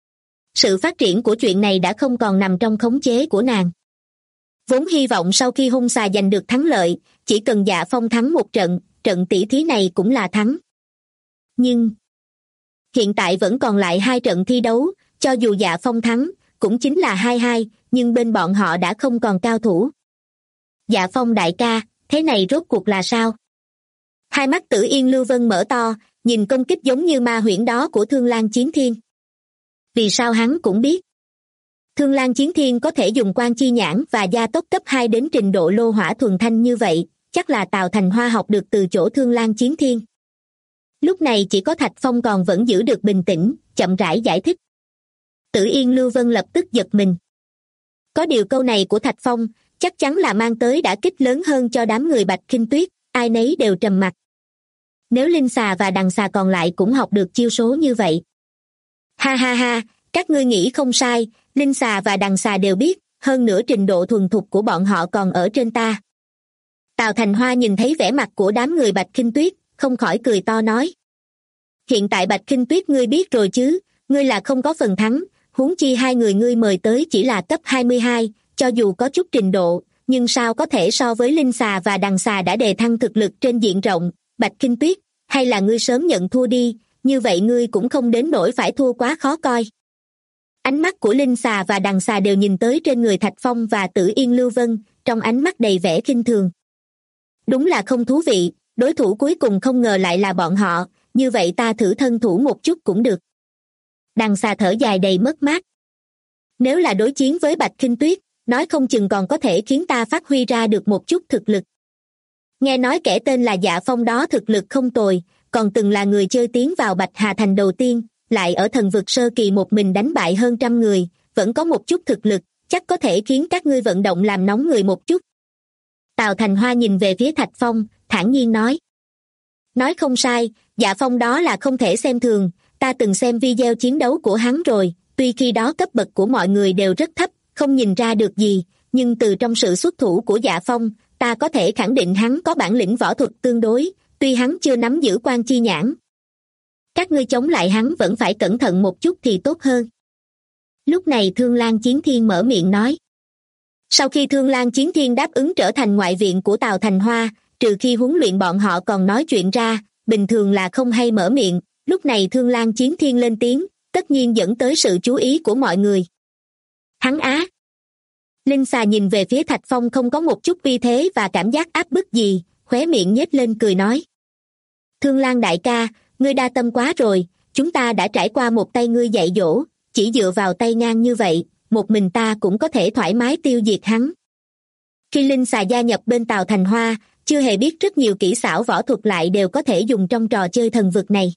Sự phát triển của chuyện này đã không còn nằm trong khống chế của nàng. Vốn hy vọng sau khi hung xà giành được thắng lợi, chỉ cần Dạ Phong thắng một trận, trận tỷ thí này cũng là thắng. Nhưng hiện tại vẫn còn lại 2 trận thi đấu, cho dù Dạ Phong thắng, cũng chính là 2-2, nhưng bên bọn họ đã không còn cao thủ. Dạ Phong đại ca, thế này rốt cuộc là sao? Hai mắt Tử Yên Lưu Vân mở to, nhìn công kích giống như ma huyễn đó của Thương Lang Chiến Thiên. Vì sao hắn cũng biết? Thương Lang Chiến Thiên có thể dùng Quan Chi Nhãn và gia tốc cấp 2 đến trình độ lô hỏa thuần thanh như vậy, chắc là Tào Thành Hoa học được từ chỗ Thương Lang Chiến Thiên. Lúc này chỉ có Thạch Phong còn vẫn giữ được bình tĩnh, chậm rãi giải thích. Tử Yên Lưu Vân lập tức giật mình. Có điều câu này của Thạch Phong chắc chắn là mang tới đả kích lớn hơn cho đám người Bạch Kinh Tuyết, ai nấy đều trầm mặc. Nếu Linh Xà và Đằng Xà còn lại cũng học được chiêu số như vậy. Ha ha ha, các ngươi nghĩ không sai, Linh Xà và Đằng Xà đều biết, hơn nữa trình độ thuần thục của bọn họ còn ở trên ta. Tào Thành Hoa nhìn thấy vẻ mặt của đám người Bạch Kinh Tuyết, không khỏi cười to nói. Hiện tại Bạch Kinh Tuyết ngươi biết rồi chứ, ngươi là không có phần thắng, huống chi 2 người ngươi mời tới chỉ là cấp 22, cho dù có chút trình độ, nhưng sao có thể so với Linh Xà và Đằng Xà đã đề thăng thực lực trên diện rộng. Bạch Kinh Tuyết, hay là ngươi sớm nhận thua đi, như vậy ngươi cũng không đến nỗi phải thua quá khó coi. Ánh mắt của Linh Xà và Đằng Xà đều nhìn tới trên người Thạch Phong và Tử Yên Lưu Vân, trong ánh mắt đầy vẻ khinh thường. Đúng là không thú vị, đối thủ cuối cùng không ngờ lại là bọn họ, như vậy ta thử thân thủ một chút cũng được. Đằng Xà thở dài đầy mất mát. Nếu là đối chiến với Bạch Kinh Tuyết, nói không chừng còn có thể khiến ta phát huy ra được một chút thực lực. Nghe nói kẻ tên là Dạ Phong đó thực lực không tồi, còn từng là người chơi tiến vào Bạch Hà Thành đầu tiên, lại ở thần vực sơ kỳ một mình đánh bại hơn 100 người, vẫn có một chút thực lực, chắc có thể khiến các ngươi vận động làm nóng người một chút. Tào Thành Hoa nhìn về phía Thạch Phong, thản nhiên nói. Nói không sai, Dạ Phong đó là không thể xem thường, ta từng xem video chiến đấu của hắn rồi, tuy khi đó cấp bậc của mọi người đều rất thấp, không nhìn ra được gì, nhưng từ trong sự xuất thủ của Dạ Phong, ta có thể khẳng định hắn có bản lĩnh võ thuật tương đối, tuy hắn chưa nắm giữ Quan Chi Nhãn. Các ngươi chống lại hắn vẫn phải cẩn thận một chút thì tốt hơn. Lúc này Thương Lang Chiến Thiên mở miệng nói. Sau khi Thương Lang Chiến Thiên đáp ứng trở thành ngoại viện của Tào Thành Hoa, trừ khi huấn luyện bọn họ còn nói chuyện ra, bình thường là không hay mở miệng, lúc này Thương Lang Chiến Thiên lên tiếng, tất nhiên dẫn tới sự chú ý của mọi người. Hắn á! Linh Xà nhìn về phía Thạch Phong không có một chút uy thế và cảm giác áp bức gì, khóe miệng nhếch lên cười nói. Thương Lang đại ca, ngươi đa tâm quá rồi, chúng ta đã trải qua một tay ngươi dạy dỗ, chỉ dựa vào tay ngang như vậy, một mình ta cũng có thể thoải mái tiêu diệt hắn. Khi Linh Xà gia nhập bên Tào Thành Hoa, chưa hề biết rất nhiều kỹ xảo võ thuật lại đều có thể dùng trong trò chơi thần vực này.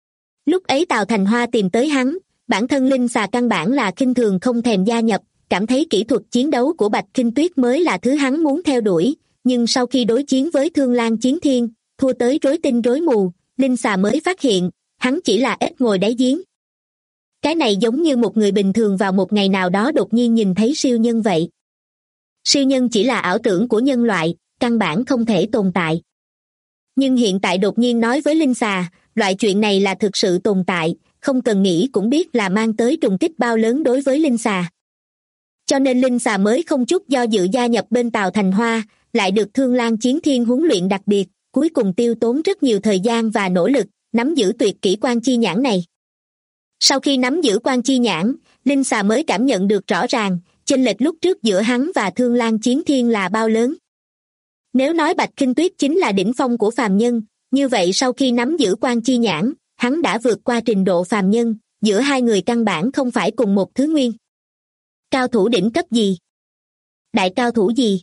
Lúc ấy Tào Thành Hoa tìm tới hắn, bản thân Linh Xà căn bản là khinh thường không thèm gia nhập, cảm thấy kỹ thuật chiến đấu của Bạch Kinh Tuyết mới là thứ hắn muốn theo đuổi, nhưng sau khi đối chiến với Thương Lang Chiến Thiên, thua tới rối tinh rối mù, Linh xà mới phát hiện, hắn chỉ là ếch ngồi đáy giếng. Cái này giống như một người bình thường vào một ngày nào đó đột nhiên nhìn thấy siêu nhân vậy. Siêu nhân chỉ là ảo tưởng của nhân loại, căn bản không thể tồn tại. Nhưng hiện tại đột nhiên nói với linh xà, loại chuyện này là thực sự tồn tại, không cần nghĩ cũng biết là mang tới trùng kích bao lớn đối với linh xà. Cho nên linh xà mới không chút do dự gia nhập bên Tào Thành Hoa, lại được Thương Lang Chiến Thiên huấn luyện đặc biệt, cuối cùng tiêu tốn rất nhiều thời gian và nỗ lực, nắm giữ tuyệt kỹ Quan Chi Nhãn này. Sau khi nắm giữ Quan Chi Nhãn, linh xà mới cảm nhận được rõ ràng, chênh lệch lúc trước giữa hắn và Thương Lang Chiến Thiên là bao lớn. Nếu nói Bạch Khinh Tuyết chính là đỉnh phong của phàm nhân, như vậy sau khi nắm giữ Quan Chi Nhãn, hắn đã vượt qua trình độ phàm nhân, giữa hai người căn bản không phải cùng một thứ nguyên. Cao thủ đỉnh cấp gì? Đại cao thủ gì?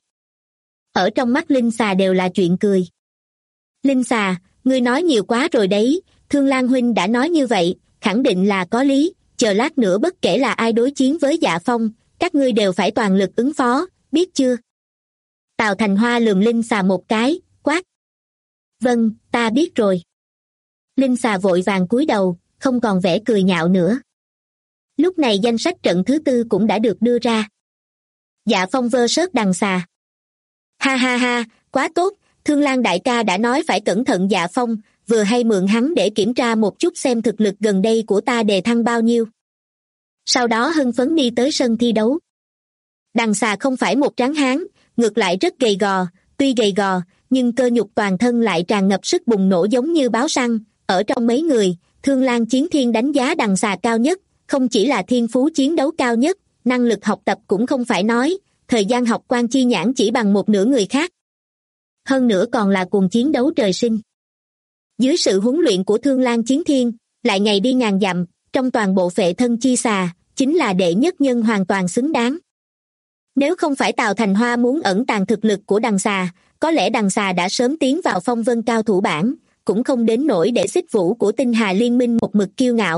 Ở trong mắt linh xà đều là chuyện cười. Linh xà, ngươi nói nhiều quá rồi đấy, Thương Lang huynh đã nói như vậy, khẳng định là có lý, chờ lát nữa bất kể là ai đối chiến với Dạ Phong, các ngươi đều phải toàn lực ứng phó, biết chưa? Tào Thành Hoa lườm linh xà một cái, quát. Vâng, ta biết rồi. Linh xà vội vàng cúi đầu, không còn vẻ cười nhạo nữa. Lúc này danh sách trận thứ 4 cũng đã được đưa ra. Dạ Phong vs Đằng Xà. Ha ha ha, quá tốt, Thương Lang đại ca đã nói phải cẩn thận Dạ Phong, vừa hay mượn hắn để kiểm tra một chút xem thực lực gần đây của ta đề thăng bao nhiêu. Sau đó hưng phấn đi tới sân thi đấu. Đằng Xà không phải một tráng hán, ngược lại rất gầy gò, tuy gầy gò, nhưng cơ nhục toàn thân lại tràn ngập sức bùng nổ giống như báo săn. Ở trong mấy người, Thương Lang Chiến Thiên đánh giá Đằng Xà cao nhất, không chỉ là thiên phú chiến đấu cao nhất, năng lực học tập cũng không phải nói, thời gian học Quan Chi Nhãn chỉ bằng một nửa người khác. Hơn nữa còn là cuồng chiến đấu trời sinh. Dưới sự huấn luyện của Thương Lang Chiến Thiên, lại ngày đi ngàn dặm, trong toàn bộ Phệ Thân Chi Xà, chính là đệ nhất nhân hoàn toàn xứng đáng. Nếu không phải Tào Thành Hoa muốn ẩn tàng thực lực của Đằng Xà, có lẽ Đằng Xà đã sớm tiến vào phong vân cao thủ bảng, cũng không đến nỗi để xích vũ của Tinh Hà Liên Minh một mực kiêu ngạo.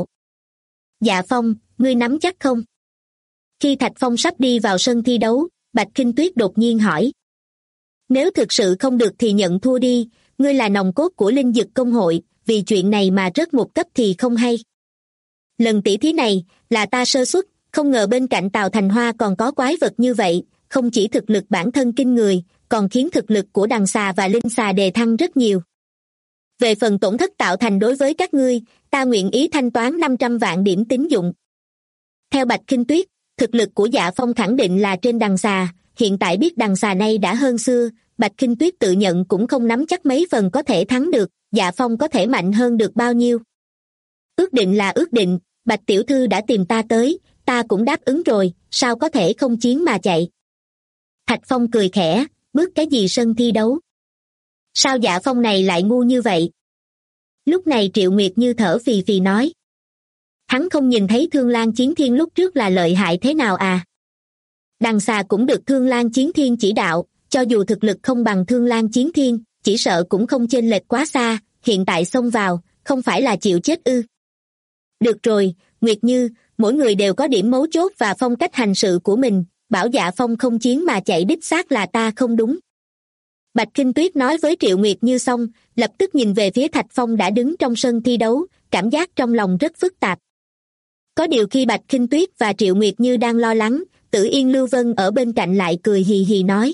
Dạ Phong, ngươi nắm chắc không? Khi Thạch Phong sắp đi vào sân thi đấu, Bạch Khinh Tuyết đột nhiên hỏi. Nếu thực sự không được thì nhận thua đi, ngươi là nòng cốt của Linh Dực Công hội, vì chuyện này mà rớt một cấp thì không hay. Lần tỷ thí này, là ta sơ suất, không ngờ bên cạnh Tào Thành Hoa còn có quái vật như vậy, không chỉ thực lực bản thân kinh người, còn khiến thực lực của Đằng Xà và Linh Xà đề thăng rất nhiều. Về phần tổn thất tạo thành đối với các ngươi, ta nguyện ý thanh toán 500 vạn điểm tín dụng. Theo Bạch Khinh Tuyết, thực lực của Dạ Phong khẳng định là trên Đằng Xà, hiện tại biết Đằng Xà nay đã hơn xưa, Bạch Khinh Tuyết tự nhận cũng không nắm chắc mấy phần có thể thắng được, Dạ Phong có thể mạnh hơn được bao nhiêu. Ước định là ước định, Bạch tiểu thư đã tìm ta tới, ta cũng đáp ứng rồi, sao có thể không chiến mà chạy. Thạch Phong cười khẽ, bước cái gì sân thi đấu? Sao Dạ Phong này lại ngu như vậy? Lúc này Triệu Nguyệt Như thở phì phì nói. Hắn không nhìn thấy Thương Lang Chiến Thiên lúc trước là lợi hại thế nào à? Đằng Xà cũng được Thương Lang Chiến Thiên chỉ đạo, cho dù thực lực không bằng Thương Lang Chiến Thiên, chỉ sợ cũng không chênh lệch quá xa, hiện tại xông vào, không phải là chịu chết ư? Được rồi, Nguyệt Như, mỗi người đều có điểm mấu chốt và phong cách hành sự của mình, bảo Dạ Phong không chiến mà chạy đích xác là ta không đúng. Bạch Khinh Tuyết nói với Triệu Nguyệt Như xong, lập tức nhìn về phía Thạch Phong đã đứng trong sân thi đấu, cảm giác trong lòng rất phức tạp. Có điều khi Bạch Khinh Tuyết và Triệu Nguyệt Như đang lo lắng, Tử Yên Lưu Vân ở bên cạnh lại cười hì hì nói.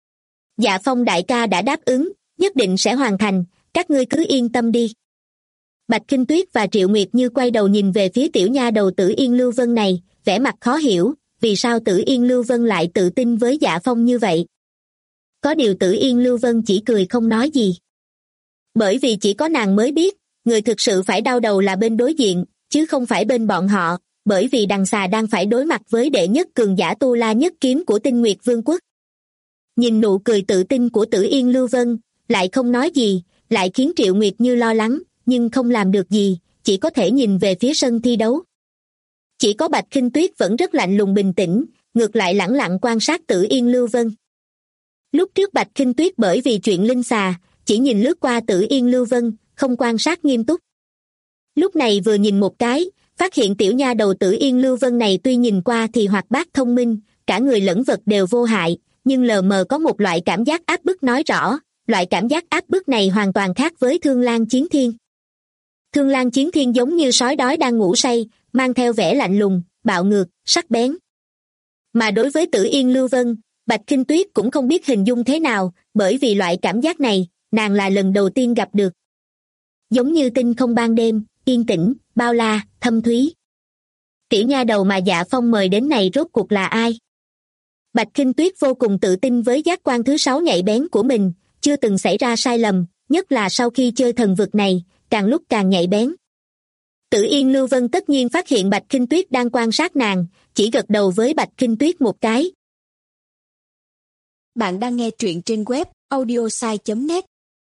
Dạ Phong đại ca đã đáp ứng, nhất định sẽ hoàn thành, các ngươi cứ yên tâm đi. Bạch Khinh Tuyết và Triệu Nguyệt Như quay đầu nhìn về phía tiểu nha đầu Tử Yên Lưu Vân này, vẻ mặt khó hiểu, vì sao Tử Yên Lưu Vân lại tự tin với Dạ Phong như vậy. Có điều Tử Yên Lưu Vân chỉ cười không nói gì. Bởi vì chỉ có nàng mới biết, người thực sự phải đau đầu là bên đối diện, chứ không phải bên bọn họ, bởi vì Đằng Xà đang phải đối mặt với đệ nhất cường giả Tu La Nhất Kiếm của Tinh Nguyệt Vương quốc. Nhìn nụ cười tự tin của Tử Yên Lưu Vân, lại không nói gì, lại khiến Triệu Nguyệt Như lo lắng, nhưng không làm được gì, chỉ có thể nhìn về phía sân thi đấu. Chỉ có Bạch Khinh Tuyết vẫn rất lạnh lùng bình tĩnh, ngược lại lẳng lặng quan sát Tử Yên Lưu Vân. Lúc trước Bạch Khinh Tuyết bởi vì chuyện linh xà, chỉ nhìn lướt qua Tử Yên Lưu Vân, không quan sát nghiêm túc. Lúc này vừa nhìn một cái, phát hiện tiểu nha đầu Tử Yên Lưu Vân này tuy nhìn qua thì hoạt bát thông minh, cả người lẫn vật đều vô hại, nhưng lờ mờ có một loại cảm giác áp bức nói rõ, loại cảm giác áp bức này hoàn toàn khác với Thương Lang Chiến Thiên. Thương Lang Chiến Thiên giống như sói đói đang ngủ say, mang theo vẻ lạnh lùng, bạo ngược, sắc bén. Mà đối với Tử Yên Lưu Vân, Bạch Kinh Tuyết cũng không biết hình dung thế nào, bởi vì loại cảm giác này, nàng là lần đầu tiên gặp được. Giống như tinh không ban đêm, yên tĩnh, bao la, thâm thúy. Tiểu nha đầu mà Dạ Phong mời đến này rốt cuộc là ai? Bạch Kinh Tuyết vô cùng tự tin với giác quan thứ 6 nhạy bén của mình, chưa từng xảy ra sai lầm, nhất là sau khi chơi thần vực này, càng lúc càng nhạy bén. Tử Yên Lưu Vân tất nhiên phát hiện Bạch Kinh Tuyết đang quan sát nàng, chỉ gật đầu với Bạch Kinh Tuyết một cái. Bạn đang nghe truyện trên web audiosai.net.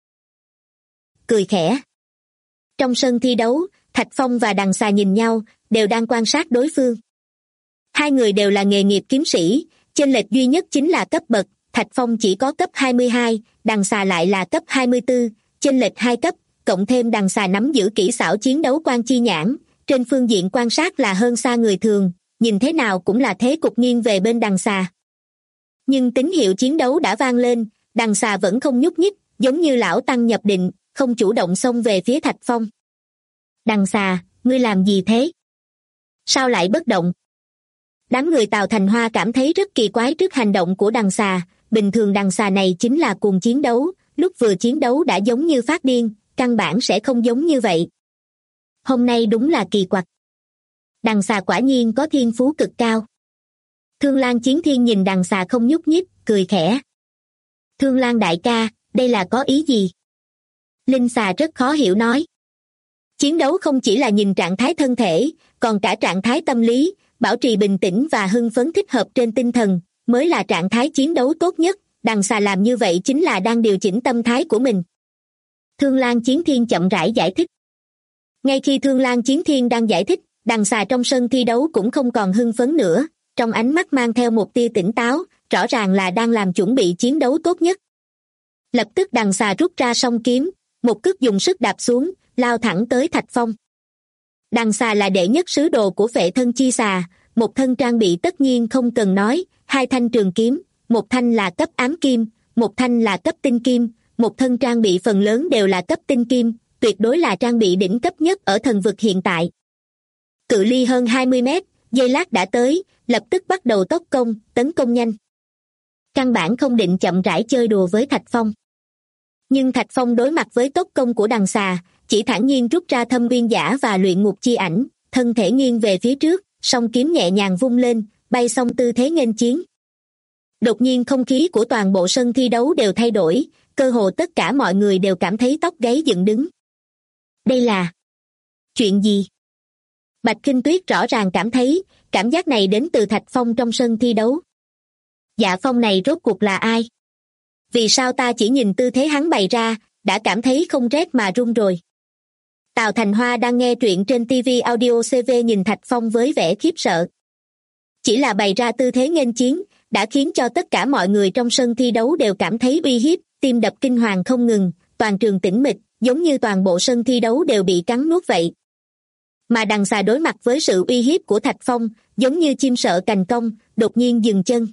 Cười khẽ. Trong sân thi đấu, Thạch Phong và Đằng Xà nhìn nhau, đều đang quan sát đối phương. Hai người đều là nghề nghiệp kiếm sĩ, chênh lệch duy nhất chính là cấp bậc, Thạch Phong chỉ có cấp 22, Đằng Xà lại là cấp 24, chênh lệch 2 cấp, cộng thêm Đằng Xà nắm giữ kỹ xảo chiến đấu quan chi nhãn, trên phương diện quan sát là hơn xa người thường, nhìn thế nào cũng là thế cục nghiêng về bên Đằng Xà. Nhưng tín hiệu chiến đấu đã vang lên, Đằng Xà vẫn không nhúc nhích, giống như lão tăng nhập định, không chủ động xông về phía Thạch Phong. Đằng Xà, ngươi làm gì thế? Sao lại bất động? Đám người Tào Thành Hoa cảm thấy rất kỳ quái trước hành động của Đằng Xà, bình thường Đằng Xà này chính là cuồng chiến đấu, lúc vừa chiến đấu đã giống như phát điên, căn bản sẽ không giống như vậy. Hôm nay đúng là kỳ quặc. Đằng Xà quả nhiên có thiên phú cực cao. Thương Lang Chiến Thiên nhìn Đằng Xà không nhúc nhích, cười khẽ. Thương Lang đại ca, đây là có ý gì? Linh Xà rất khó hiểu nói. Chiến đấu không chỉ là nhìn trạng thái thân thể, còn cả trạng thái tâm lý, bảo trì bình tĩnh và hưng phấn thích hợp trên tinh thần, mới là trạng thái chiến đấu tốt nhất. Đằng Xà làm như vậy chính là đang điều chỉnh tâm thái của mình. Thương Lang Chiến Thiên chậm rãi giải thích. Ngay khi Thương Lang Chiến Thiên đang giải thích, Đằng Xà trong sân thi đấu cũng không còn hưng phấn nữa, trong ánh mắt mang theo một tia tỉnh táo, rõ ràng là đang làm chuẩn bị chiến đấu tốt nhất. Lập tức Đằng Xà rút ra song kiếm, một cước dùng sức đạp xuống, lao thẳng tới Thạch Phong. Đằng Xà là đệ nhất sứ đồ của Phệ Thân Chi Xà, một thân trang bị tất nhiên không cần nói, 2 thanh trường kiếm, một thanh là cấp ám kim, một thanh là cấp tinh kim, một thân trang bị phần lớn đều là cấp tinh kim, tuyệt đối là trang bị đỉnh cấp nhất ở thần vực hiện tại. Cự ly hơn 20 mét, giây lát đã tới, lập tức bắt đầu tốc công, tấn công nhanh. Căn bản không định chậm rãi chơi đùa với Thạch Phong. Nhưng Thạch Phong đối mặt với tốc công của Đằng Xà, chỉ thản nhiên rút ra Thâm Uyên Giả và Luyện Ngục Chi Ảnh, thân thể nghiêng về phía trước, song kiếm nhẹ nhàng vung lên, bay xong tư thế nghênh chiến. Đột nhiên không khí của toàn bộ sân thi đấu đều thay đổi, cơ hồ tất cả mọi người đều cảm thấy tóc gáy dựng đứng. Đây là chuyện gì? Bạch Kinh Tuyết rõ ràng cảm thấy, cảm giác này đến từ Thạch Phong trong sân thi đấu. Dạ Phong này rốt cuộc là ai? Vì sao ta chỉ nhìn tư thế hắn bày ra, đã cảm thấy không rét mà run rồi? Tào Thành Hoa đang nghe truyện trên TV Audio CV nhìn Thạch Phong với vẻ khiếp sợ. Chỉ là bày ra tư thế nghênh chiến, đã khiến cho tất cả mọi người trong sân thi đấu đều cảm thấy uy hiếp, tim đập kinh hoàng không ngừng, toàn trường tĩnh mịch, giống như toàn bộ sân thi đấu đều bị cắn nuốt vậy. Mà Đằng Xà đối mặt với sự uy hiếp của Thạch Phong, giống như chim sợ cành cong, đột nhiên dừng chân.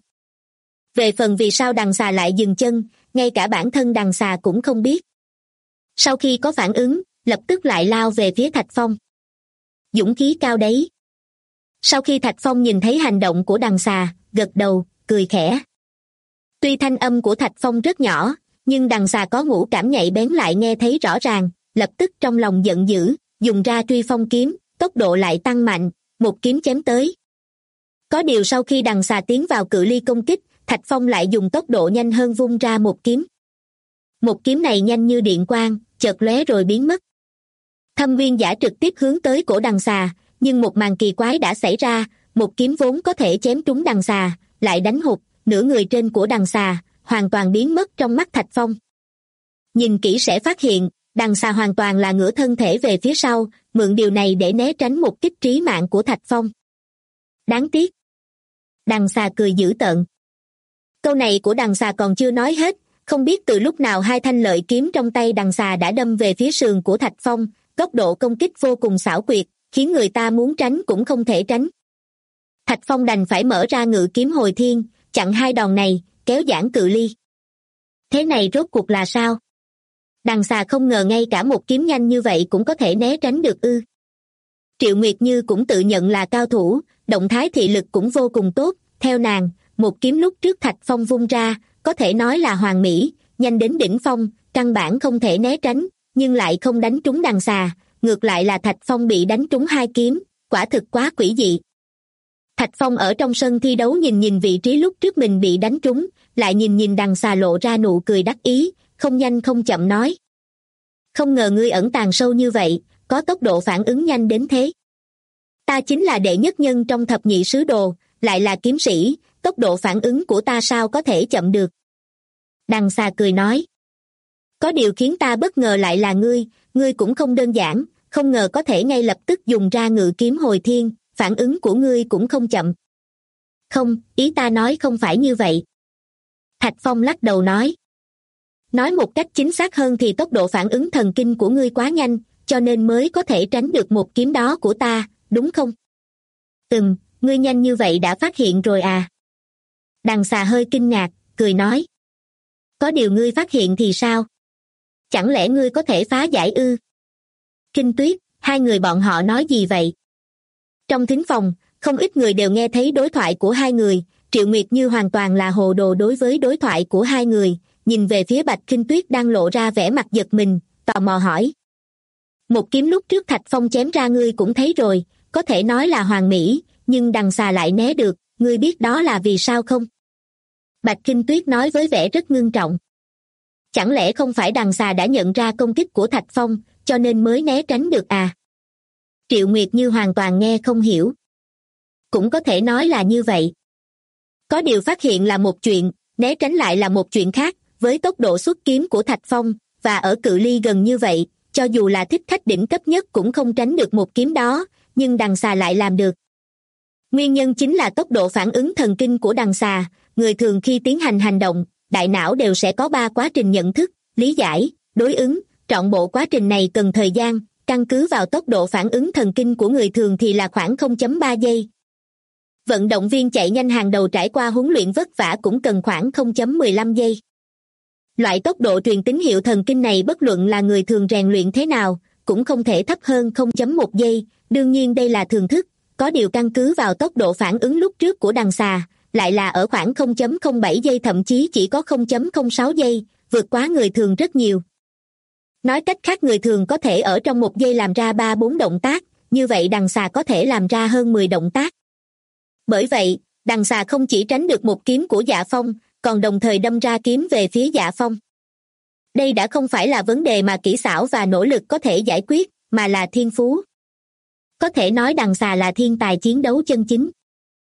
Về phần vì sao Đằng Xà lại dừng chân, ngay cả bản thân Đằng Xà cũng không biết. Sau khi có phản ứng, lập tức lại lao về phía Thạch Phong. Dũng khí cao đấy. Sau khi Thạch Phong nhìn thấy hành động của Đằng Xà, gật đầu, cười khẽ. Tuy thanh âm của Thạch Phong rất nhỏ, nhưng Đằng Xà có ngũ cảm nhạy bén lại nghe thấy rõ ràng, lập tức trong lòng giận dữ, dùng ra Truy Phong kiếm, tốc độ lại tăng mạnh, một kiếm chém tới. Có điều sau khi Đằng Xà tiến vào cự ly công kích, Thạch Phong lại dùng tốc độ nhanh hơn vung ra một kiếm. Một kiếm này nhanh như điện quang, chợt lóe rồi biến mất. Thâm Uyên Giả trực tiếp hướng tới cổ Đằng Xà, nhưng một màn kỳ quái đã xảy ra, một kiếm vốn có thể chém trúng Đằng Xà, lại đánh hụt, nửa người trên của Đằng Xà, hoàn toàn biến mất trong mắt Thạch Phong. Nhìn kỹ sẽ phát hiện, Đằng Xà hoàn toàn là ngửa thân thể về phía sau, mượn điều này để né tránh một kích trí mạng của Thạch Phong. Đáng tiếc. Đằng Xà cười dữ tợn. Câu này của Đằng Xà còn chưa nói hết, không biết từ lúc nào 2 thanh lợi kiếm trong tay Đằng Xà đã đâm về phía sườn của Thạch Phong, góc độ công kích vô cùng xảo quyệt, khiến người ta muốn tránh cũng không thể tránh. Thạch Phong đành phải mở ra Ngự Kiếm Hồi Thiên, chặn 2 đòn này, kéo giãn cự ly. Thế này rốt cuộc là sao? Đằng xà không ngờ ngay cả một kiếm nhanh như vậy cũng có thể né tránh được ư. Triệu Nguyệt Như cũng tự nhận là cao thủ, động thái thị lực cũng vô cùng tốt, theo nàng, một kiếm lúc trước Thạch Phong vung ra, có thể nói là hoàn mỹ, nhanh đến đỉnh phong, căn bản không thể né tránh, nhưng lại không đánh trúng đằng xà, ngược lại là Thạch Phong bị đánh trúng hai kiếm, quả thực quá quỷ dị. Thạch Phong ở trong sân thi đấu nhìn vị trí lúc trước mình bị đánh trúng, lại nhìn đằng xà lộ ra nụ cười đắc ý, không nhanh không chậm nói. Không ngờ ngươi ẩn tàng sâu như vậy, có tốc độ phản ứng nhanh đến thế. Ta chính là đệ nhất nhân trong thập nhị sứ đồ, lại là kiếm sĩ, tốc độ phản ứng của ta sao có thể chậm được. Đằng xà cười nói. Có điều khiến ta bất ngờ lại là ngươi cũng không đơn giản, không ngờ có thể ngay lập tức dùng ra ngự kiếm hồi thiên, phản ứng của ngươi cũng không chậm. Không, ý ta nói không phải như vậy. Thạch Phong lắc đầu nói. Nói một cách chính xác hơn thì tốc độ phản ứng thần kinh của ngươi quá nhanh, cho nên mới có thể tránh được một kiếm đó của ta, đúng không? Ngươi nhanh như vậy đã phát hiện rồi à? Đằng xà hơi kinh ngạc, cười nói. Có điều ngươi phát hiện thì sao? Chẳng lẽ ngươi có thể phá giải ư? Kinh Tuyết, hai người bọn họ nói gì vậy? Trong thính phòng, không ít người đều nghe thấy đối thoại của hai người, Triệu Nguyệt Như hoàn toàn là hồ đồ đối với đối thoại của hai người, nhìn về phía Bạch Kinh Tuyết đang lộ ra vẻ mặt giật mình, tò mò hỏi. Một kiếm lúc trước Thạch Phong chém ra ngươi cũng thấy rồi, có thể nói là hoàn mỹ, nhưng đằng xà lại né được, ngươi biết đó là vì sao không? Bạch Kinh Tuyết nói với vẻ rất ngưng trọng. Chẳng lẽ không phải đằng xà đã nhận ra công kích của Thạch Phong, cho nên mới né tránh được à? Triệu Nguyệt Như hoàn toàn nghe không hiểu. Cũng có thể nói là như vậy. Có điều phát hiện là một chuyện, né tránh lại là một chuyện khác, với tốc độ xuất kiếm của Thạch Phong, và ở cự ly gần như vậy, cho dù là thích khách đỉnh cấp nhất cũng không tránh được một kiếm đó, nhưng đằng xà lại làm được. Nguyên nhân chính là tốc độ phản ứng thần kinh của đằng xà, người thường khi tiến hành hành động, đại não đều sẽ có 3 quá trình nhận thức, lý giải, đối ứng, trọn bộ quá trình này cần thời gian, căn cứ vào tốc độ phản ứng thần kinh của người thường thì là khoảng 0.3 giây. Vận động viên chạy nhanh hàng đầu trải qua huấn luyện vất vả cũng cần khoảng 0.15 giây. Loại tốc độ truyền tín hiệu thần kinh này bất luận là người thường rèn luyện thế nào, cũng không thể thấp hơn 0.1 giây, đương nhiên đây là thường thức, có điều căn cứ vào tốc độ phản ứng lúc trước của đằng xà, lại là ở khoảng 0.07 giây thậm chí chỉ có 0.06 giây, vượt quá người thường rất nhiều. Nói cách khác người thường có thể ở trong 1 giây làm ra 3-4 động tác, như vậy đằng xà có thể làm ra hơn 10 động tác. Bởi vậy, đằng xà không chỉ tránh được một kiếm của Dạ Phong, còn đồng thời đâm ra kiếm về phía Dạ Phong. Đây đã không phải là vấn đề mà kỹ xảo và nỗ lực có thể giải quyết, mà là thiên phú. Có thể nói đằng xà là thiên tài chiến đấu chân chính.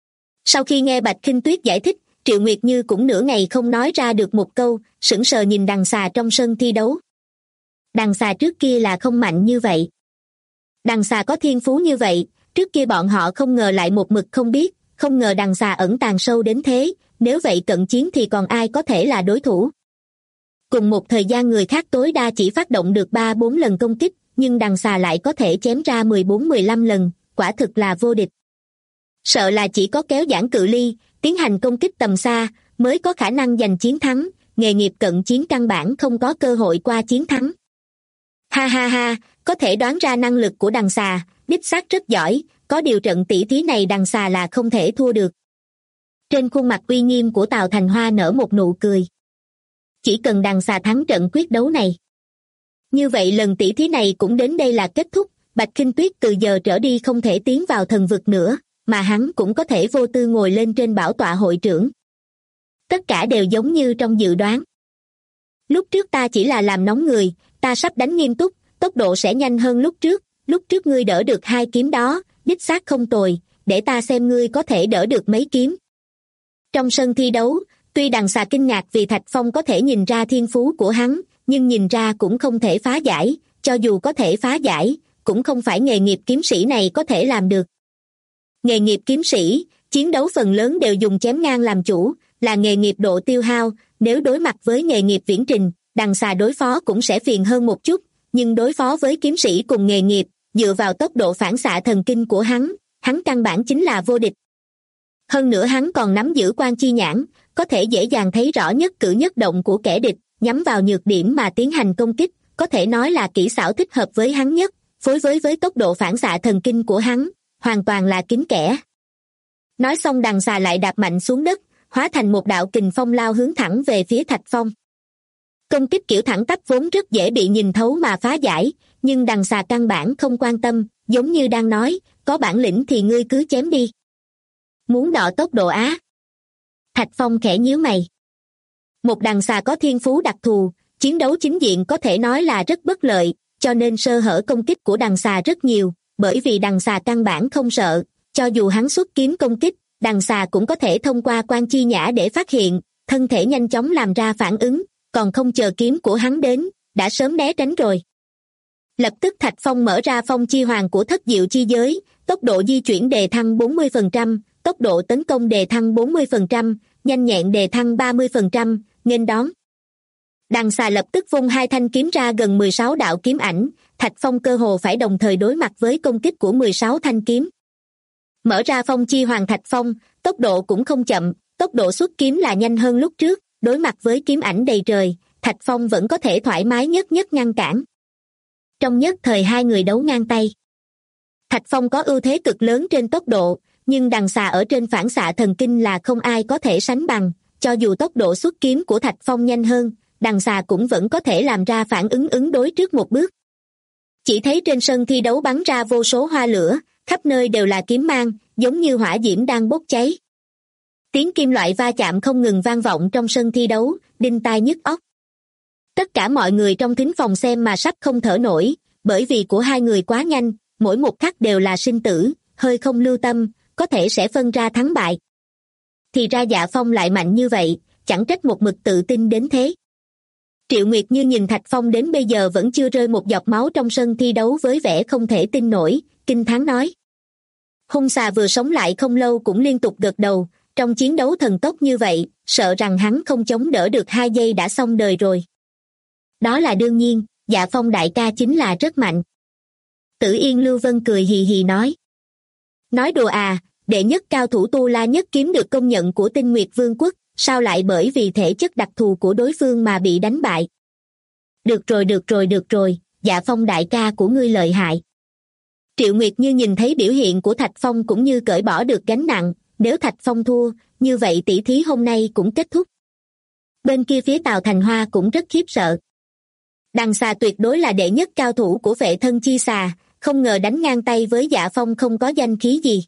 Sau khi nghe Bạch Kinh Tuyết giải thích, Triệu Nguyệt Như cũng nửa ngày không nói ra được một câu, sững sờ nhìn đằng xà trong sân thi đấu. Đằng xà trước kia là không mạnh như vậy. Đằng xà có thiên phú như vậy, trước kia bọn họ không ngờ lại một mực không biết, không ngờ đằng xà ẩn tàng sâu đến thế, nếu vậy cận chiến thì còn ai có thể là đối thủ. Cùng một thời gian người khác tối đa chỉ phát động được 3-4 lần công kích, nhưng đằng xà lại có thể chém ra 14-15 lần, quả thực là vô địch. Sợ là chỉ có kéo giãn cự ly, tiến hành công kích tầm xa, mới có khả năng giành chiến thắng, nghề nghiệp cận chiến căn bản không có cơ hội qua chiến thắng. Ha ha ha, có thể đoán ra năng lực của đằng xà, đích xác rất giỏi, có điều trận tỷ thí này đằng xà là không thể thua được. Trên khuôn mặt uy nghiêm của Tào Thành Hoa nở một nụ cười. Chỉ cần đằng xà thắng trận quyết đấu này. Như vậy lần tỷ thí này cũng đến đây là kết thúc, Bạch Kinh Tuyết từ giờ trở đi không thể tiến vào thần vực nữa, mà hắn cũng có thể vô tư ngồi lên trên bảo tọa hội trưởng. Tất cả đều giống như trong dự đoán. Lúc trước ta chỉ là làm nóng người, ta sắp đánh nghiêm túc, tốc độ sẽ nhanh hơn lúc trước ngươi đỡ được 2 kiếm đó, đích xác không tồi, để ta xem ngươi có thể đỡ được mấy kiếm. Trong sân thi đấu, tuy đằng xà kinh ngạc vì Thạch Phong có thể nhìn ra thiên phú của hắn, nhưng nhìn ra cũng không thể phá giải, cho dù có thể phá giải, cũng không phải nghề nghiệp kiếm sĩ này có thể làm được. Nghề nghiệp kiếm sĩ, chiến đấu phần lớn đều dùng chém ngang làm chủ, là nghề nghiệp độ tiêu hao, nếu đối mặt với nghề nghiệp viễn trình, đằng xà đối phó cũng sẽ phiền hơn một chút, nhưng đối phó với kiếm sĩ cùng nghề nghiệp, dựa vào tốc độ phản xạ thần kinh của hắn căn bản chính là vô địch. Hơn nữa hắn còn nắm giữ quan chi nhãn, có thể dễ dàng thấy rõ nhất cử nhất động của kẻ địch, nhắm vào nhược điểm mà tiến hành công kích, có thể nói là kỹ xảo thích hợp với hắn nhất, phối với tốc độ phản xạ thần kinh của hắn, hoàn toàn là kín kẽ. Nói xong đằng xà lại đạp mạnh xuống đất, hóa thành một đạo kình phong lao hướng thẳng về phía Thạch Phong. Công kích kiểu thẳng tắp vốn rất dễ bị nhìn thấu mà phá giải, nhưng đằng xà căn bản không quan tâm, giống như đang nói, có bản lĩnh thì ngươi cứ chém đi. Muốn đọ tốc độ á? Thạch Phong khẽ nhíu mày. Một đằng xà có thiên phú đặc thù, chiến đấu chính diện có thể nói là rất bất lợi, cho nên sơ hở công kích của đằng xà rất nhiều, bởi vì đằng xà căn bản không sợ, cho dù hắn xuất kiếm công kích, đằng xà cũng có thể thông qua quan chi nhã để phát hiện, thân thể nhanh chóng làm ra phản ứng, còn không chờ kiếm của hắn đến, đã sớm né tránh rồi. Lập tức Thạch Phong mở ra phong chi hoàng của thất diệu chi giới, tốc độ di chuyển đề thăng 40%, tốc độ tấn công đề thăng 40%, nhanh nhẹn đề thăng 30%, nghênh đón. Đằng xà lập tức vung hai thanh kiếm ra gần 16 đạo kiếm ảnh, Thạch Phong cơ hồ phải đồng thời đối mặt với công kích của 16 thanh kiếm. Mở ra phong chi hoàng Thạch Phong, tốc độ cũng không chậm, tốc độ xuất kiếm là nhanh hơn lúc trước, đối mặt với kiếm ảnh đầy trời, Thạch Phong vẫn có thể thoải mái nhất ngăn cản. Trong nhất thời hai người đấu ngang tay. Thạch Phong có ưu thế cực lớn trên tốc độ, nhưng đằng xà ở trên phản xạ thần kinh là không ai có thể sánh bằng, cho dù tốc độ xuất kiếm của Thạch Phong nhanh hơn, đằng xà cũng vẫn có thể làm ra phản ứng đối trước một bước. Chỉ thấy trên sân thi đấu bắn ra vô số hoa lửa, khắp nơi đều là kiếm mang, giống như hỏa diễm đang bốc cháy. Tiếng kim loại va chạm không ngừng vang vọng trong sân thi đấu, đinh tai nhức óc. Tất cả mọi người trong thính phòng xem mà sắp không thở nổi, bởi vì của hai người quá nhanh, mỗi một khắc đều là sinh tử, hơi không lưu tâm, có thể sẽ phân ra thắng bại. Thì ra Dạ Phong lại mạnh như vậy, chẳng trách một mực tự tin đến thế. Triệu Nguyệt Như nhìn Thạch Phong đến bây giờ vẫn chưa rơi một giọt máu trong sân thi đấu với vẻ không thể tin nổi, kinh thán nói. Hung xà vừa sống lại không lâu cũng liên tục gật đầu, trong chiến đấu thần tốc như vậy, sợ rằng hắn không chống đỡ được 2 giây đã xong đời rồi. Đó là đương nhiên, Dạ Phong đại ca chính là rất mạnh. Tử Yên Lưu Vân cười hì hì nói. Nói đùa à, đệ nhất cao thủ Tu La Nhất Kiếm được công nhận của Tinh Nguyệt Vương quốc, sao lại bởi vì thể chất đặc thù của đối phương mà bị đánh bại? Được rồi, Dạ Phong đại ca của ngươi lợi hại. Triệu Nguyệt Như nhìn thấy biểu hiện của Thạch Phong cũng như cởi bỏ được gánh nặng, nếu Thạch Phong thua, như vậy tỷ thí hôm nay cũng kết thúc. Bên kia phía Tào Thành Hoa cũng rất khiếp sợ. Đằng xà tuyệt đối là đệ nhất cao thủ của Vệ Thân Chi Xà, không ngờ đánh ngang tay với Dạ Phong không có danh khí gì.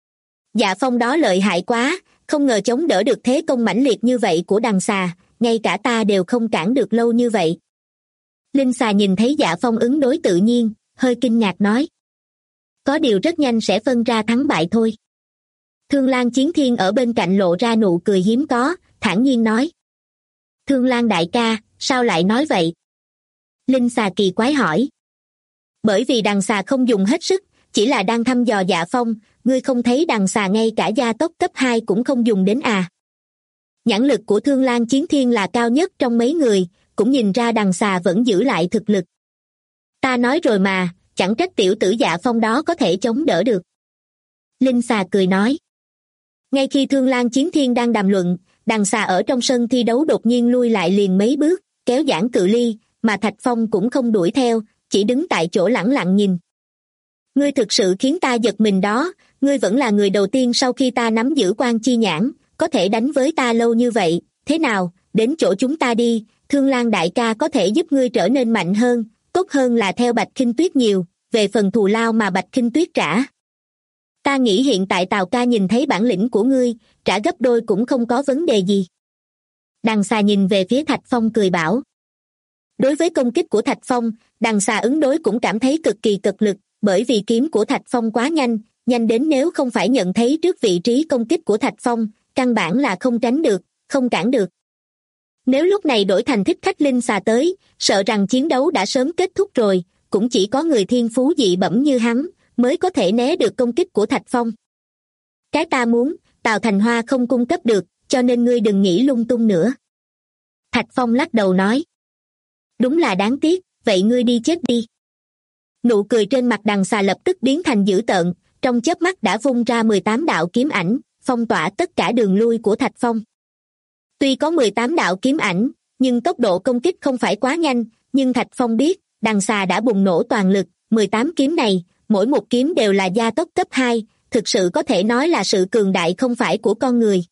Dạ Phong đó lợi hại quá, không ngờ chống đỡ được thế công mãnh liệt như vậy của đằng xà, ngay cả ta đều không cản được lâu như vậy. Linh xà nhìn thấy Dạ Phong ứng đối tự nhiên, hơi kinh ngạc nói. Có điều rất nhanh sẽ phân ra thắng bại thôi. Thương Lan Chiến Thiên ở bên cạnh lộ ra nụ cười hiếm có, thản nhiên nói. Thương Lan đại ca, sao lại nói vậy? Linh xà kỳ quái hỏi. Bởi vì đằng xà không dùng hết sức, chỉ là đang thăm dò Dạ Phong, ngươi không thấy đằng xà ngay cả gia tốc cấp 2 cũng không dùng đến à? Nhãn lực của Thương Lan Chiến Thiên là cao nhất trong mấy người, cũng nhìn ra đằng xà vẫn giữ lại thực lực. Ta nói rồi mà, chẳng trách tiểu tử Dạ Phong đó có thể chống đỡ được. Linh xà cười nói. Ngay khi Thương Lan Chiến Thiên đang đàm luận, đằng xà ở trong sân thi đấu đột nhiên lui lại liền mấy bước, kéo giãn cự ly, mà Thạch Phong cũng không đuổi theo, chỉ đứng tại chỗ lẳng lặng nhìn. Ngươi thực sự khiến ta giật mình đó, ngươi vẫn là người đầu tiên sau khi ta nắm giữ quan chi nhãn, có thể đánh với ta lâu như vậy, thế nào, đến chỗ chúng ta đi, Thương Lan đại ca có thể giúp ngươi trở nên mạnh hơn, tốt hơn là theo Bạch Khinh Tuyết nhiều, về phần thù lao mà Bạch Khinh Tuyết trả. Ta nghĩ hiện tại Tào ca nhìn thấy bản lĩnh của ngươi, trả gấp đôi cũng không có vấn đề gì. Đằng xà nhìn về phía Thạch Phong cười bảo. Đối với công kích của Thạch Phong, đằng xà ứng đối cũng cảm thấy cực kỳ cực lực, bởi vì kiếm của Thạch Phong quá nhanh, nhanh đến nếu không phải nhận thấy trước vị trí công kích của Thạch Phong, căn bản là không tránh được, không cản được. Nếu lúc này đổi thành thích khách linh xà tới, sợ rằng chiến đấu đã sớm kết thúc rồi, cũng chỉ có người thiên phú dị bẩm như hắn, mới có thể né được công kích của Thạch Phong. Cái ta muốn, Tào Thành Hoa không cung cấp được, cho nên ngươi đừng nghĩ lung tung nữa. Thạch Phong lắc đầu nói. Đúng là đáng tiếc, vậy ngươi đi chết đi. Nụ cười trên mặt đằng xà lập tức biến thành dữ tợn, trong chớp mắt đã vung ra 18 đạo kiếm ảnh, phong tỏa tất cả đường lui của Thạch Phong. Tuy có 18 đạo kiếm ảnh, nhưng tốc độ công kích không phải quá nhanh, nhưng Thạch Phong biết, đằng xà đã bùng nổ toàn lực, 18 kiếm này, mỗi một kiếm đều là gia tốc cấp 2, thực sự có thể nói là sự cường đại không phải của con người.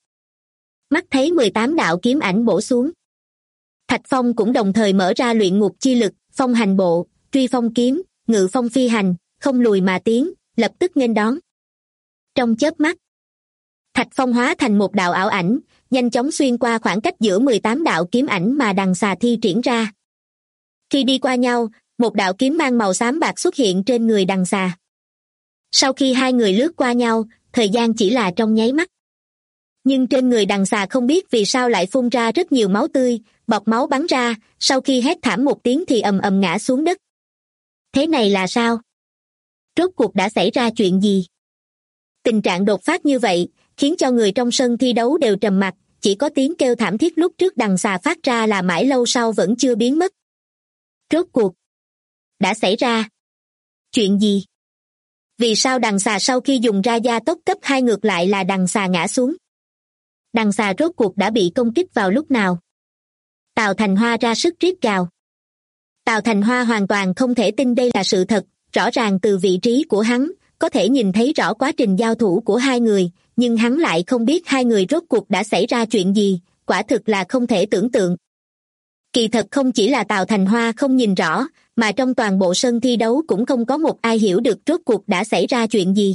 Mắt thấy 18 đạo kiếm ảnh bổ xuống. Thạch Phong cũng đồng thời mở ra luyện ngục chi lực, phong hành bộ, truy phong kiếm, ngự phong phi hành, không lùi mà tiến, lập tức nghênh đón. Trong chớp mắt, Thạch Phong hóa thành một đạo ảo ảnh, nhanh chóng xuyên qua khoảng cách giữa 18 đạo kiếm ảnh mà đằng xà thi triển ra. Khi đi qua nhau, một đạo kiếm mang màu xám bạc xuất hiện trên người đằng xà. Sau khi hai người lướt qua nhau, thời gian chỉ là trong nháy mắt. Nhưng trên người đằng xà không biết vì sao lại phun ra rất nhiều máu tươi, bọt máu bắn ra, sau khi hét thảm một tiếng thì ầm ầm ngã xuống đất. Thế này là sao? Rốt cuộc đã xảy ra chuyện gì? Tình trạng đột phát như vậy, khiến cho người trong sân thi đấu đều trầm mặc, chỉ có tiếng kêu thảm thiết lúc trước đằng xà phát ra là mãi lâu sau vẫn chưa biến mất. Rốt cuộc đã xảy ra chuyện gì? Vì sao đằng xà sau khi dùng ra gia tốc cấp 2 ngược lại là đằng xà ngã xuống? Đằng xà rốt cuộc đã bị công kích vào lúc nào? Tào Thành Hoa ra sức rít gào. Tào Thành Hoa hoàn toàn không thể tin đây là sự thật, rõ ràng từ vị trí của hắn, có thể nhìn thấy rõ quá trình giao thủ của hai người, nhưng hắn lại không biết hai người rốt cuộc đã xảy ra chuyện gì, quả thực là không thể tưởng tượng. Kỳ thật không chỉ là Tào Thành Hoa không nhìn rõ, mà trong toàn bộ sân thi đấu cũng không có một ai hiểu được rốt cuộc đã xảy ra chuyện gì.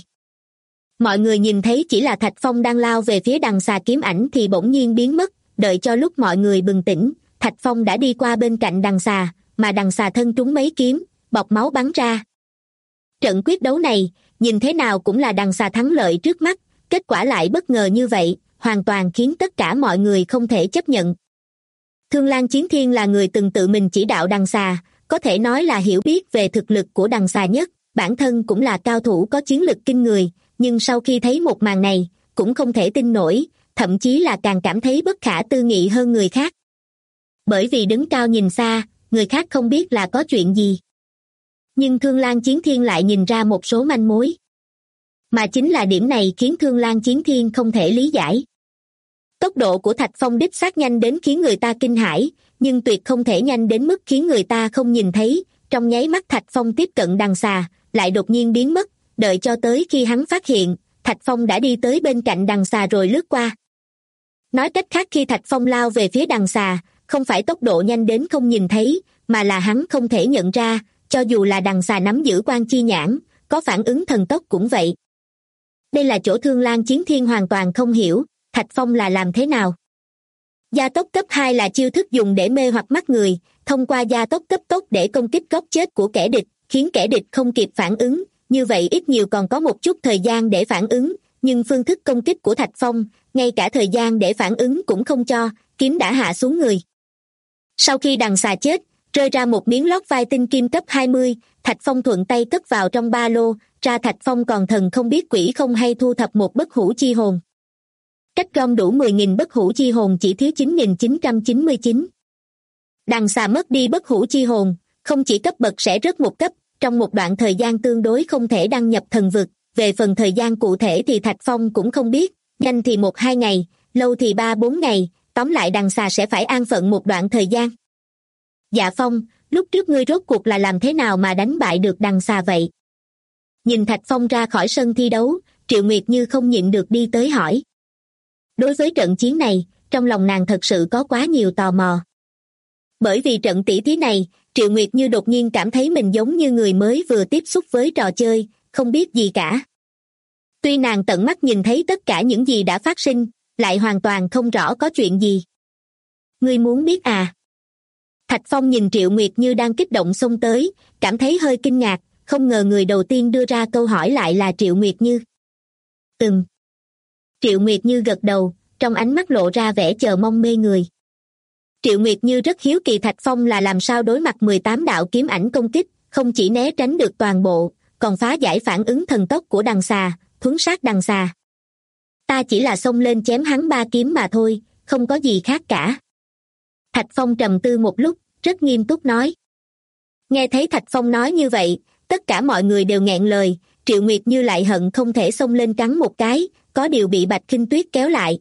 Mọi người nhìn thấy chỉ là Thạch Phong đang lao về phía đằng xà kiếm ảnh thì bỗng nhiên biến mất, đợi cho lúc mọi người bừng tỉnh, Thạch Phong đã đi qua bên cạnh đằng xà, mà đằng xà thân trúng mấy kiếm, bọt máu bắn ra. Trận quyết đấu này, nhìn thế nào cũng là đằng xà thắng lợi trước mắt, kết quả lại bất ngờ như vậy, hoàn toàn khiến tất cả mọi người không thể chấp nhận. Thương Lan Chiến Thiên là người từng tự mình chỉ đạo đằng xà, có thể nói là hiểu biết về thực lực của đằng xà nhất, bản thân cũng là cao thủ có chiến lực kinh người, nhưng sau khi thấy một màn này, cũng không thể tin nổi, thậm chí là càng cảm thấy bất khả tư nghị hơn người khác. Bởi vì đứng cao nhìn xa, người khác không biết là có chuyện gì. Nhưng Thương Lan Chiến Thiên lại nhìn ra một số manh mối. Mà chính là điểm này khiến Thương Lan Chiến Thiên không thể lý giải. Tốc độ của Thạch Phong đích xác nhanh đến khiến người ta kinh hãi, nhưng tuyệt không thể nhanh đến mức khiến người ta không nhìn thấy, trong nháy mắt Thạch Phong tiếp cận đằng xà, lại đột nhiên biến mất, đợi cho tới khi hắn phát hiện, Thạch Phong đã đi tới bên cạnh đằng xà rồi lướt qua. Nói cách khác khi Thạch Phong lao về phía đằng xà, không phải tốc độ nhanh đến không nhìn thấy, mà là hắn không thể nhận ra, cho dù là đằng xà nắm giữ quan chi nhãn, có phản ứng thần tốc cũng vậy. Đây là chỗ Thương Lan Chiến Thiên hoàn toàn không hiểu, Thạch Phong là làm thế nào? Gia tốc cấp 2 là chiêu thức dùng để mê hoặc mắt người, thông qua gia tốc cấp tốc để công kích góc chết của kẻ địch, khiến kẻ địch không kịp phản ứng, như vậy ít nhiều còn có một chút thời gian để phản ứng, nhưng phương thức công kích của Thạch Phong, ngay cả thời gian để phản ứng cũng không cho, kiếm đã hạ xuống người. Sau khi đằng xà chết, rơi ra một miếng lót vai tinh kim cấp 20, Thạch Phong thuận tay cất vào trong ba lô, ra Thạch Phong còn thần không biết quỷ không hay thu thập một bất hủ chi hồn. Cách gom đủ 10.000 bất hủ chi hồn chỉ thiếu 9.999. Đằng xà mất đi bất hủ chi hồn, không chỉ cấp bậc sẽ rớt một cấp, trong một đoạn thời gian tương đối không thể đăng nhập thần vực, về phần thời gian cụ thể thì Thạch Phong cũng không biết, nhanh thì 1-2 ngày, lâu thì 3-4 ngày, tóm lại đằng xà sẽ phải an phận một đoạn thời gian. Dạ Phong, lúc trước ngươi rốt cuộc là làm thế nào mà đánh bại được đằng xà vậy? Nhìn Thạch Phong ra khỏi sân thi đấu, Triệu Nguyệt Như không nhịn được đi tới hỏi. Đối với trận chiến này, trong lòng nàng thật sự có quá nhiều tò mò. Bởi vì trận tỷ thí này, Triệu Nguyệt Như đột nhiên cảm thấy mình giống như người mới vừa tiếp xúc với trò chơi, không biết gì cả. Tuy nàng tận mắt nhìn thấy tất cả những gì đã phát sinh, lại hoàn toàn không rõ có chuyện gì. Ngươi muốn biết à? Thạch Phong nhìn Triệu Nguyệt Như đang kích động xông tới, cảm thấy hơi kinh ngạc, không ngờ người đầu tiên đưa ra câu hỏi lại là Triệu Nguyệt Như. Triệu Nguyệt Như gật đầu, trong ánh mắt lộ ra vẻ chờ mong mê người. Triệu Nguyệt Như rất hiếu kỳ Thạch Phong là làm sao đối mặt 18 đạo kiếm ảnh công kích, không chỉ né tránh được toàn bộ, còn phá giải phản ứng thần tốc của đằng xà, thuấn sát đằng xà. Ta chỉ là xông lên chém hắn 3 kiếm mà thôi, không có gì khác cả. Thạch Phong trầm tư một lúc, rất nghiêm túc nói. Nghe thấy Thạch Phong nói như vậy, tất cả mọi người đều nghẹn lời, Triệu Nguyệt Như lại hận không thể xông lên cắn một cái, có điều bị Bạch Khinh Tuyết kéo lại.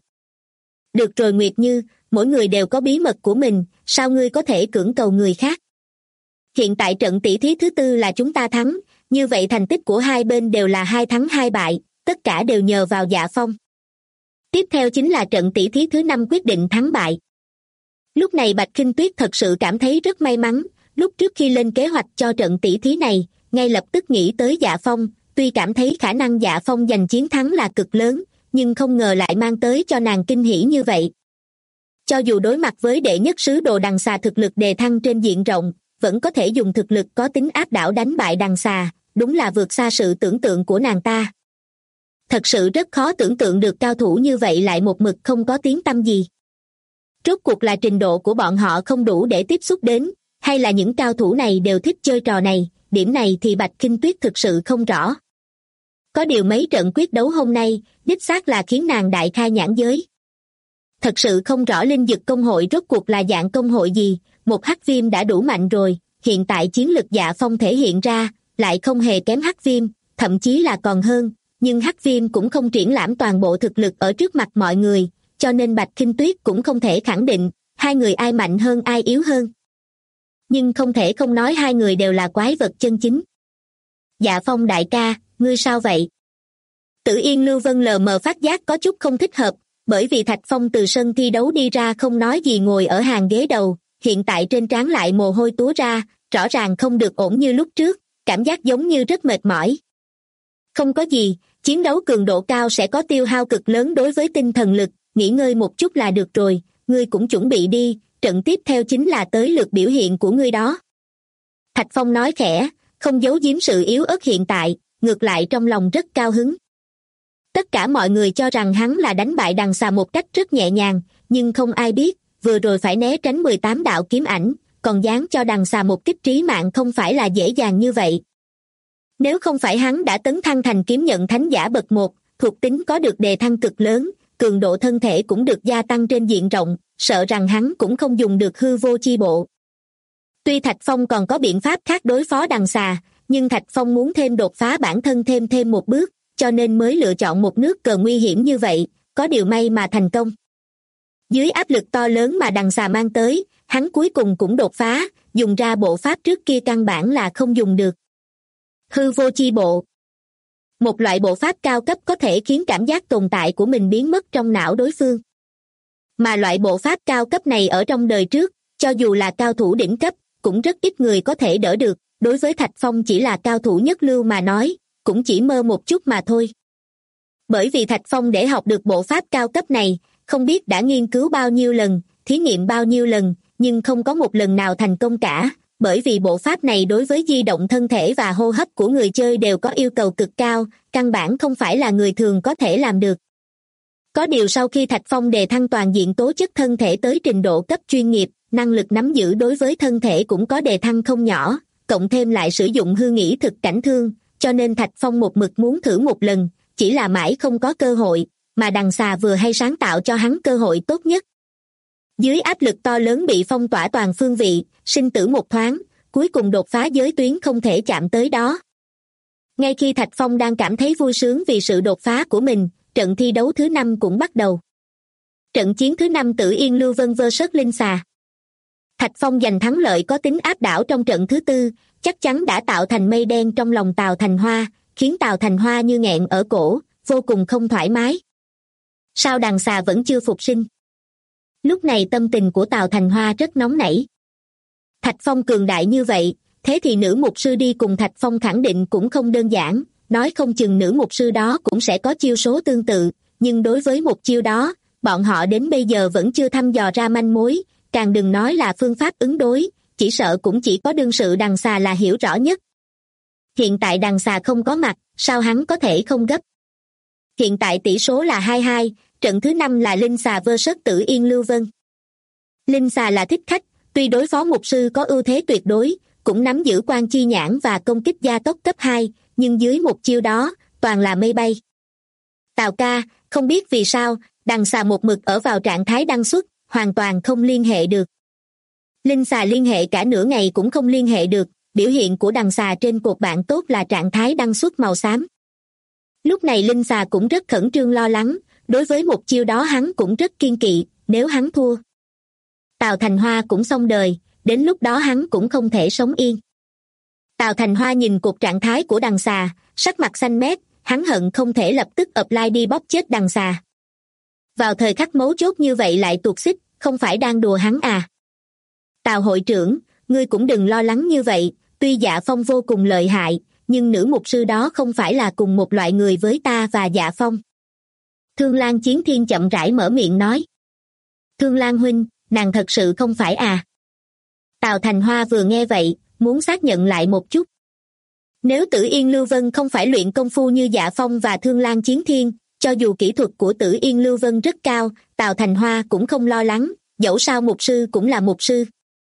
Được rồi Nguyệt Như, mỗi người đều có bí mật của mình, sao ngươi có thể cưỡng cầu người khác? Hiện tại trận tỷ thí thứ tư là chúng ta thắng, như vậy thành tích của hai bên đều là 2 thắng 2 bại, tất cả đều nhờ vào Dạ Phong. Tiếp theo chính là trận tỷ thí thứ 5 quyết định thắng bại. Lúc này Bạch Khinh Tuyết thật sự cảm thấy rất may mắn, lúc trước khi lên kế hoạch cho trận tỷ thí này, ngay lập tức nghĩ tới Dạ Phong, tuy cảm thấy khả năng Dạ Phong giành chiến thắng là cực lớn, nhưng không ngờ lại mang tới cho nàng kinh hỉ như vậy. Cho dù đối mặt với đệ nhất sứ đồ đằng xà thực lực đề thăng trên diện rộng, vẫn có thể dùng thực lực có tính áp đảo đánh bại đằng xà, đúng là vượt xa sự tưởng tượng của nàng ta. Thật sự rất khó tưởng tượng được cao thủ như vậy lại một mực không có tiếng tăm gì. Rốt cuộc là trình độ của bọn họ không đủ để tiếp xúc đến, hay là những cao thủ này đều thích chơi trò này, điểm này thì Bạch Khinh Tuyết thực sự không rõ. Có điều mấy trận quyết đấu hôm nay, đích xác là khiến nàng đại khai nhãn giới. Thật sự không rõ Linh Dực công hội rốt cuộc là dạng công hội gì, một hắc viêm đã đủ mạnh rồi, hiện tại chiến lực Dạ Phong thể hiện ra, lại không hề kém hắc viêm, thậm chí là còn hơn, nhưng hắc viêm cũng không triển lãm toàn bộ thực lực ở trước mặt mọi người, cho nên Bạch Khinh Tuyết cũng không thể khẳng định, hai người ai mạnh hơn ai yếu hơn. Nhưng không thể không nói hai người đều là quái vật chân chính. Dạ Phong đại ca, ngươi sao vậy? Tử Yên Lưu Vân lờ mờ phát giác có chút không thích hợp, bởi vì Thạch Phong từ sân thi đấu đi ra không nói gì ngồi ở hàng ghế đầu, hiện tại trên trán lại mồ hôi túa ra, rõ ràng không được ổn như lúc trước, cảm giác giống như rất mệt mỏi. Không có gì, chiến đấu cường độ cao sẽ có tiêu hao cực lớn đối với tinh thần lực, nghỉ ngơi một chút là được rồi, ngươi cũng chuẩn bị đi, trận tiếp theo chính là tới lượt biểu hiện của ngươi đó. Thạch Phong nói khẽ, không giấu giếm sự yếu ớt hiện tại, ngược lại trong lòng rất cao hứng. Tất cả mọi người cho rằng hắn là đánh bại đằng xà một cách rất nhẹ nhàng, nhưng không ai biết, vừa rồi phải né tránh 18 đạo kiếm ảnh, còn dán cho đằng xà một kích trí mạng không phải là dễ dàng như vậy. Nếu không phải hắn đã tấn thăng thành kiếm nhận thánh giả bậc 1, thuộc tính có được đề thăng cực lớn, cường độ thân thể cũng được gia tăng trên diện rộng, sợ rằng hắn cũng không dùng được hư vô chi bộ. Tuy Thạch Phong còn có biện pháp khác đối phó đằng xà, nhưng Thạch Phong muốn thêm đột phá bản thân thêm một bước, cho nên mới lựa chọn một nước cờ nguy hiểm như vậy, có điều may mà thành công. Dưới áp lực to lớn mà đằng xà mang tới, hắn cuối cùng cũng đột phá, dùng ra bộ pháp trước kia căn bản là không dùng được. Hư vô chi bộ. Một loại bộ pháp cao cấp có thể khiến cảm giác tồn tại của mình biến mất trong não đối phương. Mà loại bộ pháp cao cấp này ở trong đời trước, cho dù là cao thủ đỉnh cấp, cũng rất ít người có thể đỡ được, đối với Thạch Phong chỉ là cao thủ nhất lưu mà nói, cũng chỉ mơ một chút mà thôi. Bởi vì Thạch Phong để học được bộ pháp cao cấp này, không biết đã nghiên cứu bao nhiêu lần, thí nghiệm bao nhiêu lần, nhưng không có một lần nào thành công cả, bởi vì bộ pháp này đối với di động thân thể và hô hấp của người chơi đều có yêu cầu cực cao, căn bản không phải là người thường có thể làm được. Có điều sau khi Thạch Phong đề thăng toàn diện tố chất thân thể tới trình độ cấp chuyên nghiệp, năng lực nắm giữ đối với thân thể cũng có đề thăng không nhỏ, cộng thêm lại sử dụng hư nghĩ thực cảnh thương, cho nên Thạch Phong một mực muốn thử một lần, chỉ là mãi không có cơ hội, mà đằng xà vừa hay sáng tạo cho hắn cơ hội tốt nhất. Dưới áp lực to lớn bị phong tỏa toàn phương vị, sinh tử một thoáng, cuối cùng đột phá giới tuyến không thể chạm tới đó. Ngay khi Thạch Phong đang cảm thấy vui sướng vì sự đột phá của mình, trận thi đấu thứ 5 cũng bắt đầu. Trận chiến thứ 5 Tử Yên Lưu Vân vs Linh Xà. Thạch Phong giành thắng lợi có tính áp đảo trong trận thứ 4, chắc chắn đã tạo thành mây đen trong lòng Tào Thành Hoa, khiến Tào Thành Hoa như nghẹn ở cổ, vô cùng không thoải mái. Sao đằng xà vẫn chưa phục sinh? Lúc này tâm tình của Tào Thành Hoa rất nóng nảy. Thạch Phong cường đại như vậy, thế thì nữ mục sư đi cùng Thạch Phong khẳng định cũng không đơn giản, nói không chừng nữ mục sư đó cũng sẽ có chiêu số tương tự, nhưng đối với một chiêu đó, bọn họ đến bây giờ vẫn chưa thăm dò ra manh mối, càng đừng nói là phương pháp ứng đối, chỉ sợ cũng chỉ có đương sự đằng xà là hiểu rõ nhất. Hiện tại đằng xà không có mặt, sao hắn có thể không gấp? Hiện tại tỷ số là 2-2, trận thứ 5 là Linh Xà vs Tử Yên Lưu Vân. Linh Xà là thích khách, tuy đối phó mục sư có ưu thế tuyệt đối, cũng nắm giữ quan chi nhãn và công kích gia tốc cấp 2, nhưng dưới một chiêu đó, toàn là mây bay. Tào ca, không biết vì sao, đằng xà một mực ở vào trạng thái đăng xuất, hoàn toàn không liên hệ được. Linh Xà liên hệ cả nửa ngày cũng không liên hệ được, biểu hiện của đằng xà trên cột bạn tốt là trạng thái đăng xuất màu xám. Lúc này Linh Xà cũng rất khẩn trương lo lắng, đối với một chiêu đó hắn cũng rất kiên kỵ, nếu hắn thua, Tào Thành Hoa cũng xong đời, đến lúc đó hắn cũng không thể sống yên. Tào Thành Hoa nhìn cục trạng thái của đằng xà, sắc mặt xanh mét, hắn hận không thể lập tức apply đi bóp chết đằng xà. Vào thời khắc mấu chốt như vậy lại tuột xích, không phải đang đùa hắn à? Tào hội trưởng, ngươi cũng đừng lo lắng như vậy, tuy Dạ Phong vô cùng lợi hại, nhưng nữ mục sư đó không phải là cùng một loại người với ta và Dạ Phong. Thương Lan Chiến Thiên chậm rãi mở miệng nói. Thương Lan huynh, nàng thật sự không phải à? Tào Thành Hoa vừa nghe vậy, muốn xác nhận lại một chút. Nếu Tử Yên Lưu Vân không phải luyện công phu như Dạ Phong và Thương Lan Chiến Thiên, cho dù kỹ thuật của Tử Yên Lưu Vân rất cao, Tào Thành Hoa cũng không lo lắng, dẫu sao mục sư cũng là mục sư.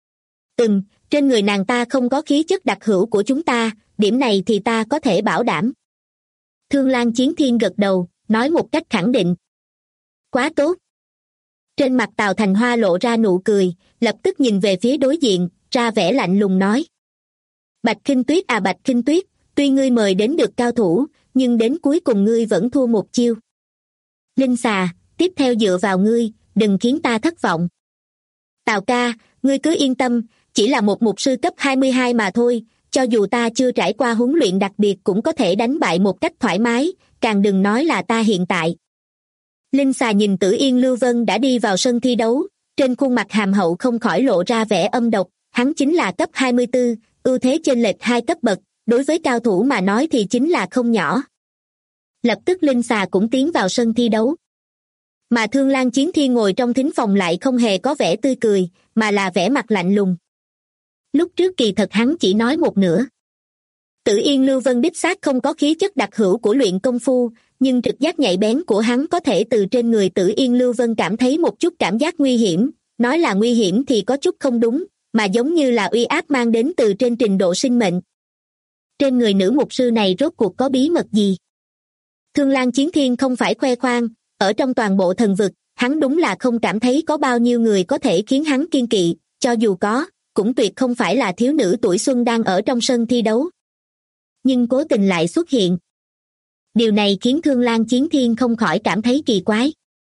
Trên người nàng ta không có khí chất đặc hữu của chúng ta, điểm này thì ta có thể bảo đảm. Thương Lan Chiến Thiên gật đầu, nói một cách khẳng định. Quá tốt. Trên mặt Tào Thành Hoa lộ ra nụ cười, lập tức nhìn về phía đối diện, ra vẻ lạnh lùng nói. Bạch Khinh Tuyết à Bạch Khinh Tuyết, tuy ngươi mời đến được cao thủ, nhưng đến cuối cùng ngươi vẫn thua một chiêu. Linh xà, tiếp theo dựa vào ngươi, đừng khiến ta thất vọng. Tào ca, ngươi cứ yên tâm, chỉ là một mục sư cấp 22 mà thôi, cho dù ta chưa trải qua huấn luyện đặc biệt cũng có thể đánh bại một cách thoải mái, càng đừng nói là ta hiện tại. Linh xà nhìn Tử Yên Lưu Vân đã đi vào sân thi đấu, trên khuôn mặt hàm hậu không khỏi lộ ra vẻ âm độc, hắn chính là cấp 24, ưu thế chênh lệch 2 cấp bậc, đối với cao thủ mà nói thì chính là không nhỏ. Lập tức Linh xà cũng tiến vào sân thi đấu. Mà Thương Lan Chiến Thiên ngồi trong thính phòng lại không hề có vẻ tươi cười, mà là vẻ mặt lạnh lùng. Lúc trước kỳ thật hắn chỉ nói một nửa. Tử Yên Lưu Vân đích xác không có khí chất đặc hữu của luyện công phu, nhưng trực giác nhạy bén của hắn có thể từ trên người Tử Yên Lưu Vân cảm thấy một chút cảm giác nguy hiểm, nói là nguy hiểm thì có chút không đúng, mà giống như là uy áp mang đến từ trên trình độ sinh mệnh. Trên người nữ mục sư này rốt cuộc có bí mật gì? Thương Lan Chiến Thiên không phải khoe khoang, ở trong toàn bộ thần vực, hắn đúng là không cảm thấy có bao nhiêu người có thể khiến hắn kiêng kỵ, cho dù có, cũng tuyệt không phải là thiếu nữ tuổi xuân đang ở trong sân thi đấu. Nhưng cố tình lại xuất hiện. Điều này khiến Thương Lan Chiến Thiên không khỏi cảm thấy kỳ quái.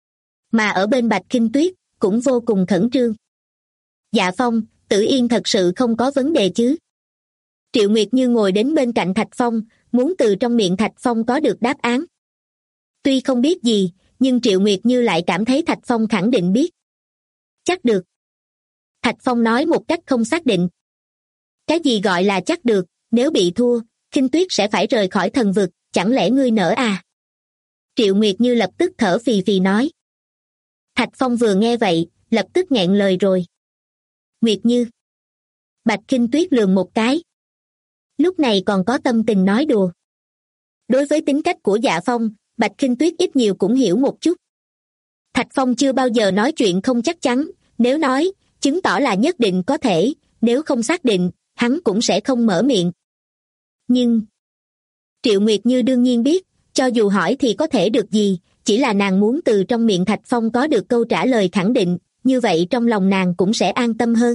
Mà ở bên Bạch Khinh Tuyết, cũng vô cùng khẩn trương. Dạ Phong, Tử Yên thật sự không có vấn đề chứ? Triệu Nguyệt Như ngồi đến bên cạnh Thạch Phong, muốn từ trong miệng Thạch Phong có được đáp án. Tuy không biết gì, nhưng Triệu Nguyệt Như lại cảm thấy Thạch Phong khẳng định biết. Chắc được. Thạch Phong nói một cách không xác định. Cái gì gọi là chắc được, nếu bị thua, Khinh Tuyết sẽ phải rời khỏi thần vực, chẳng lẽ ngươi nỡ à? Triệu Nguyệt Như lập tức thở phì phì nói. Thạch Phong vừa nghe vậy, lập tức nghẹn lời rồi. Nguyệt Như. Bạch Khinh Tuyết lườm một cái. Lúc này còn có tâm tình nói đùa. Đối với tính cách của Dạ Phong, Bạch Khinh Tuyết ít nhiều cũng hiểu một chút. Thạch Phong chưa bao giờ nói chuyện không chắc chắn, nếu nói, chứng tỏ là nhất định có thể, nếu không xác định, hắn cũng sẽ không mở miệng. Nhưng Triệu Nguyệt Như đương nhiên biết, cho dù hỏi thì có thể được gì, chỉ là nàng muốn từ trong miệng Thạch Phong có được câu trả lời khẳng định, như vậy trong lòng nàng cũng sẽ an tâm hơn.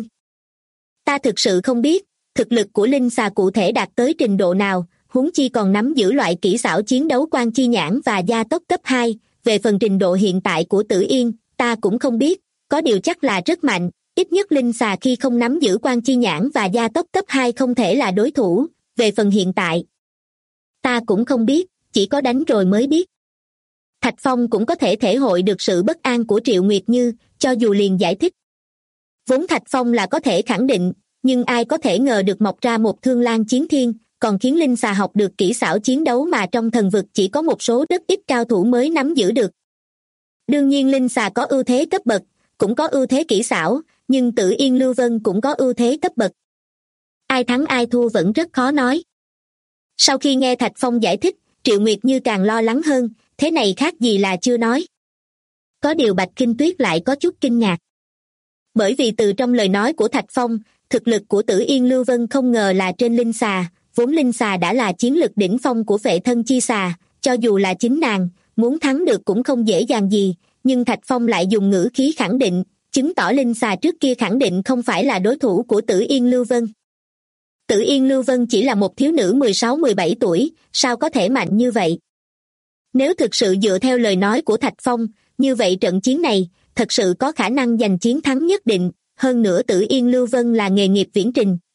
Ta thực sự không biết, thực lực của linh xà cụ thể đạt tới trình độ nào, huống chi còn nắm giữ loại kỹ xảo chiến đấu quan chi nhãn và gia tốc cấp 2, về phần trình độ hiện tại của Tử Yên, ta cũng không biết, có điều chắc là rất mạnh, ít nhất linh xà khi không nắm giữ quan chi nhãn và gia tốc cấp 2 không thể là đối thủ, về phần hiện tại. Ta cũng không biết, chỉ có đánh rồi mới biết. Thạch Phong cũng có thể thể hội được sự bất an của Triệu Nguyệt Như, cho dù liền giải thích. Vốn Thạch Phong là có thể khẳng định, nhưng ai có thể ngờ được mọc ra một Thương Lan Chiến Thiên, còn khiến linh xà học được kỹ xảo chiến đấu mà trong thần vực chỉ có một số rất ít cao thủ mới nắm giữ được. Đương nhiên linh xà có ưu thế cấp bậc, cũng có ưu thế kỹ xảo, nhưng Tử Yên Lưu Vân cũng có ưu thế cấp bậc. Ai thắng ai thua vẫn rất khó nói. Sau khi nghe Thạch Phong giải thích, Triệu Nguyệt Như càng lo lắng hơn, thế này khác gì là chưa nói. Có điều Bạch Khinh Tuyết lại có chút kinh ngạc. Bởi vì từ trong lời nói của Thạch Phong, thực lực của Tử Yên Lưu Vân không ngờ là trên linh xà, vốn linh xà đã là chiến lực đỉnh phong của vệ thân chi xà, cho dù là chính nàng, muốn thắng được cũng không dễ dàng gì, nhưng Thạch Phong lại dùng ngữ khí khẳng định, chứng tỏ linh xà trước kia khẳng định không phải là đối thủ của Tử Yên Lưu Vân. Tử Yên Lưu Vân chỉ là một thiếu nữ 16-17 tuổi, sao có thể mạnh như vậy? Nếu thực sự dựa theo lời nói của Thạch Phong, như vậy trận chiến này, thật sự có khả năng giành chiến thắng nhất định, hơn nữa Tử Yên Lưu Vân là nghề nghiệp viễn trình,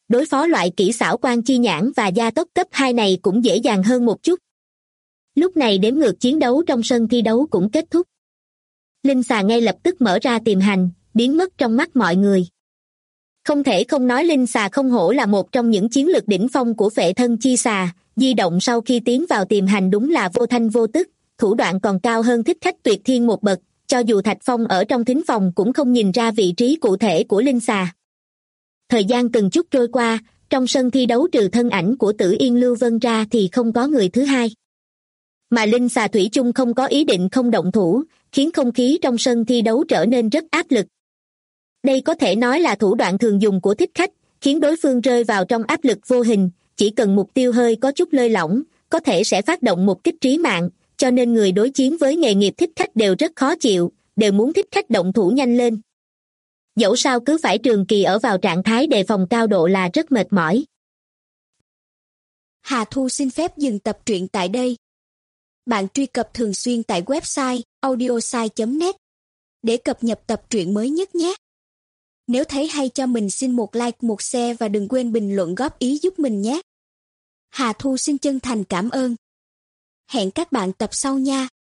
đối phó loại kỹ xảo quan chi nhãn và gia tốc cấp 2 này cũng dễ dàng hơn một chút. Lúc này đếm ngược chiến đấu trong sân thi đấu cũng kết thúc. Linh xà ngay lập tức mở ra tiềm hành, biến mất trong mắt mọi người. Không thể không nói linh xà không hổ là một trong những chiến lược đỉnh phong của phệ thân chi xà, di động sau khi tiến vào tiềm hành đúng là vô thanh vô tức, thủ đoạn còn cao hơn thích khách tuyệt thiên một bậc, cho dù Thạch Phong ở trong thính phòng cũng không nhìn ra vị trí cụ thể của linh xà. Thời gian từng chút trôi qua, trong sân thi đấu trừ thân ảnh của Tử Yên Lưu Vân ra thì không có người thứ hai. Mà linh xà thủy chung không có ý định không động thủ, khiến không khí trong sân thi đấu trở nên rất áp lực. Đây có thể nói là thủ đoạn thường dùng của thích khách, khiến đối phương rơi vào trong áp lực vô hình, chỉ cần mục tiêu hơi có chút lơi lỏng, có thể sẽ phát động một kích trí mạng, cho nên người đối chiến với nghề nghiệp thích khách đều rất khó chịu, đều muốn thích khách động thủ nhanh lên. Dẫu sao cứ phải trường kỳ ở vào trạng thái đề phòng cao độ là rất mệt mỏi. Hà Thu xin phép dừng tập truyện tại đây. Bạn truy cập thường xuyên tại website audiosai.net để cập nhật tập truyện mới nhất nhé. Nếu thấy hay cho mình xin một like, một share và đừng quên bình luận góp ý giúp mình nhé. Hà Thu xin chân thành cảm ơn. Hẹn các bạn tập sau nha.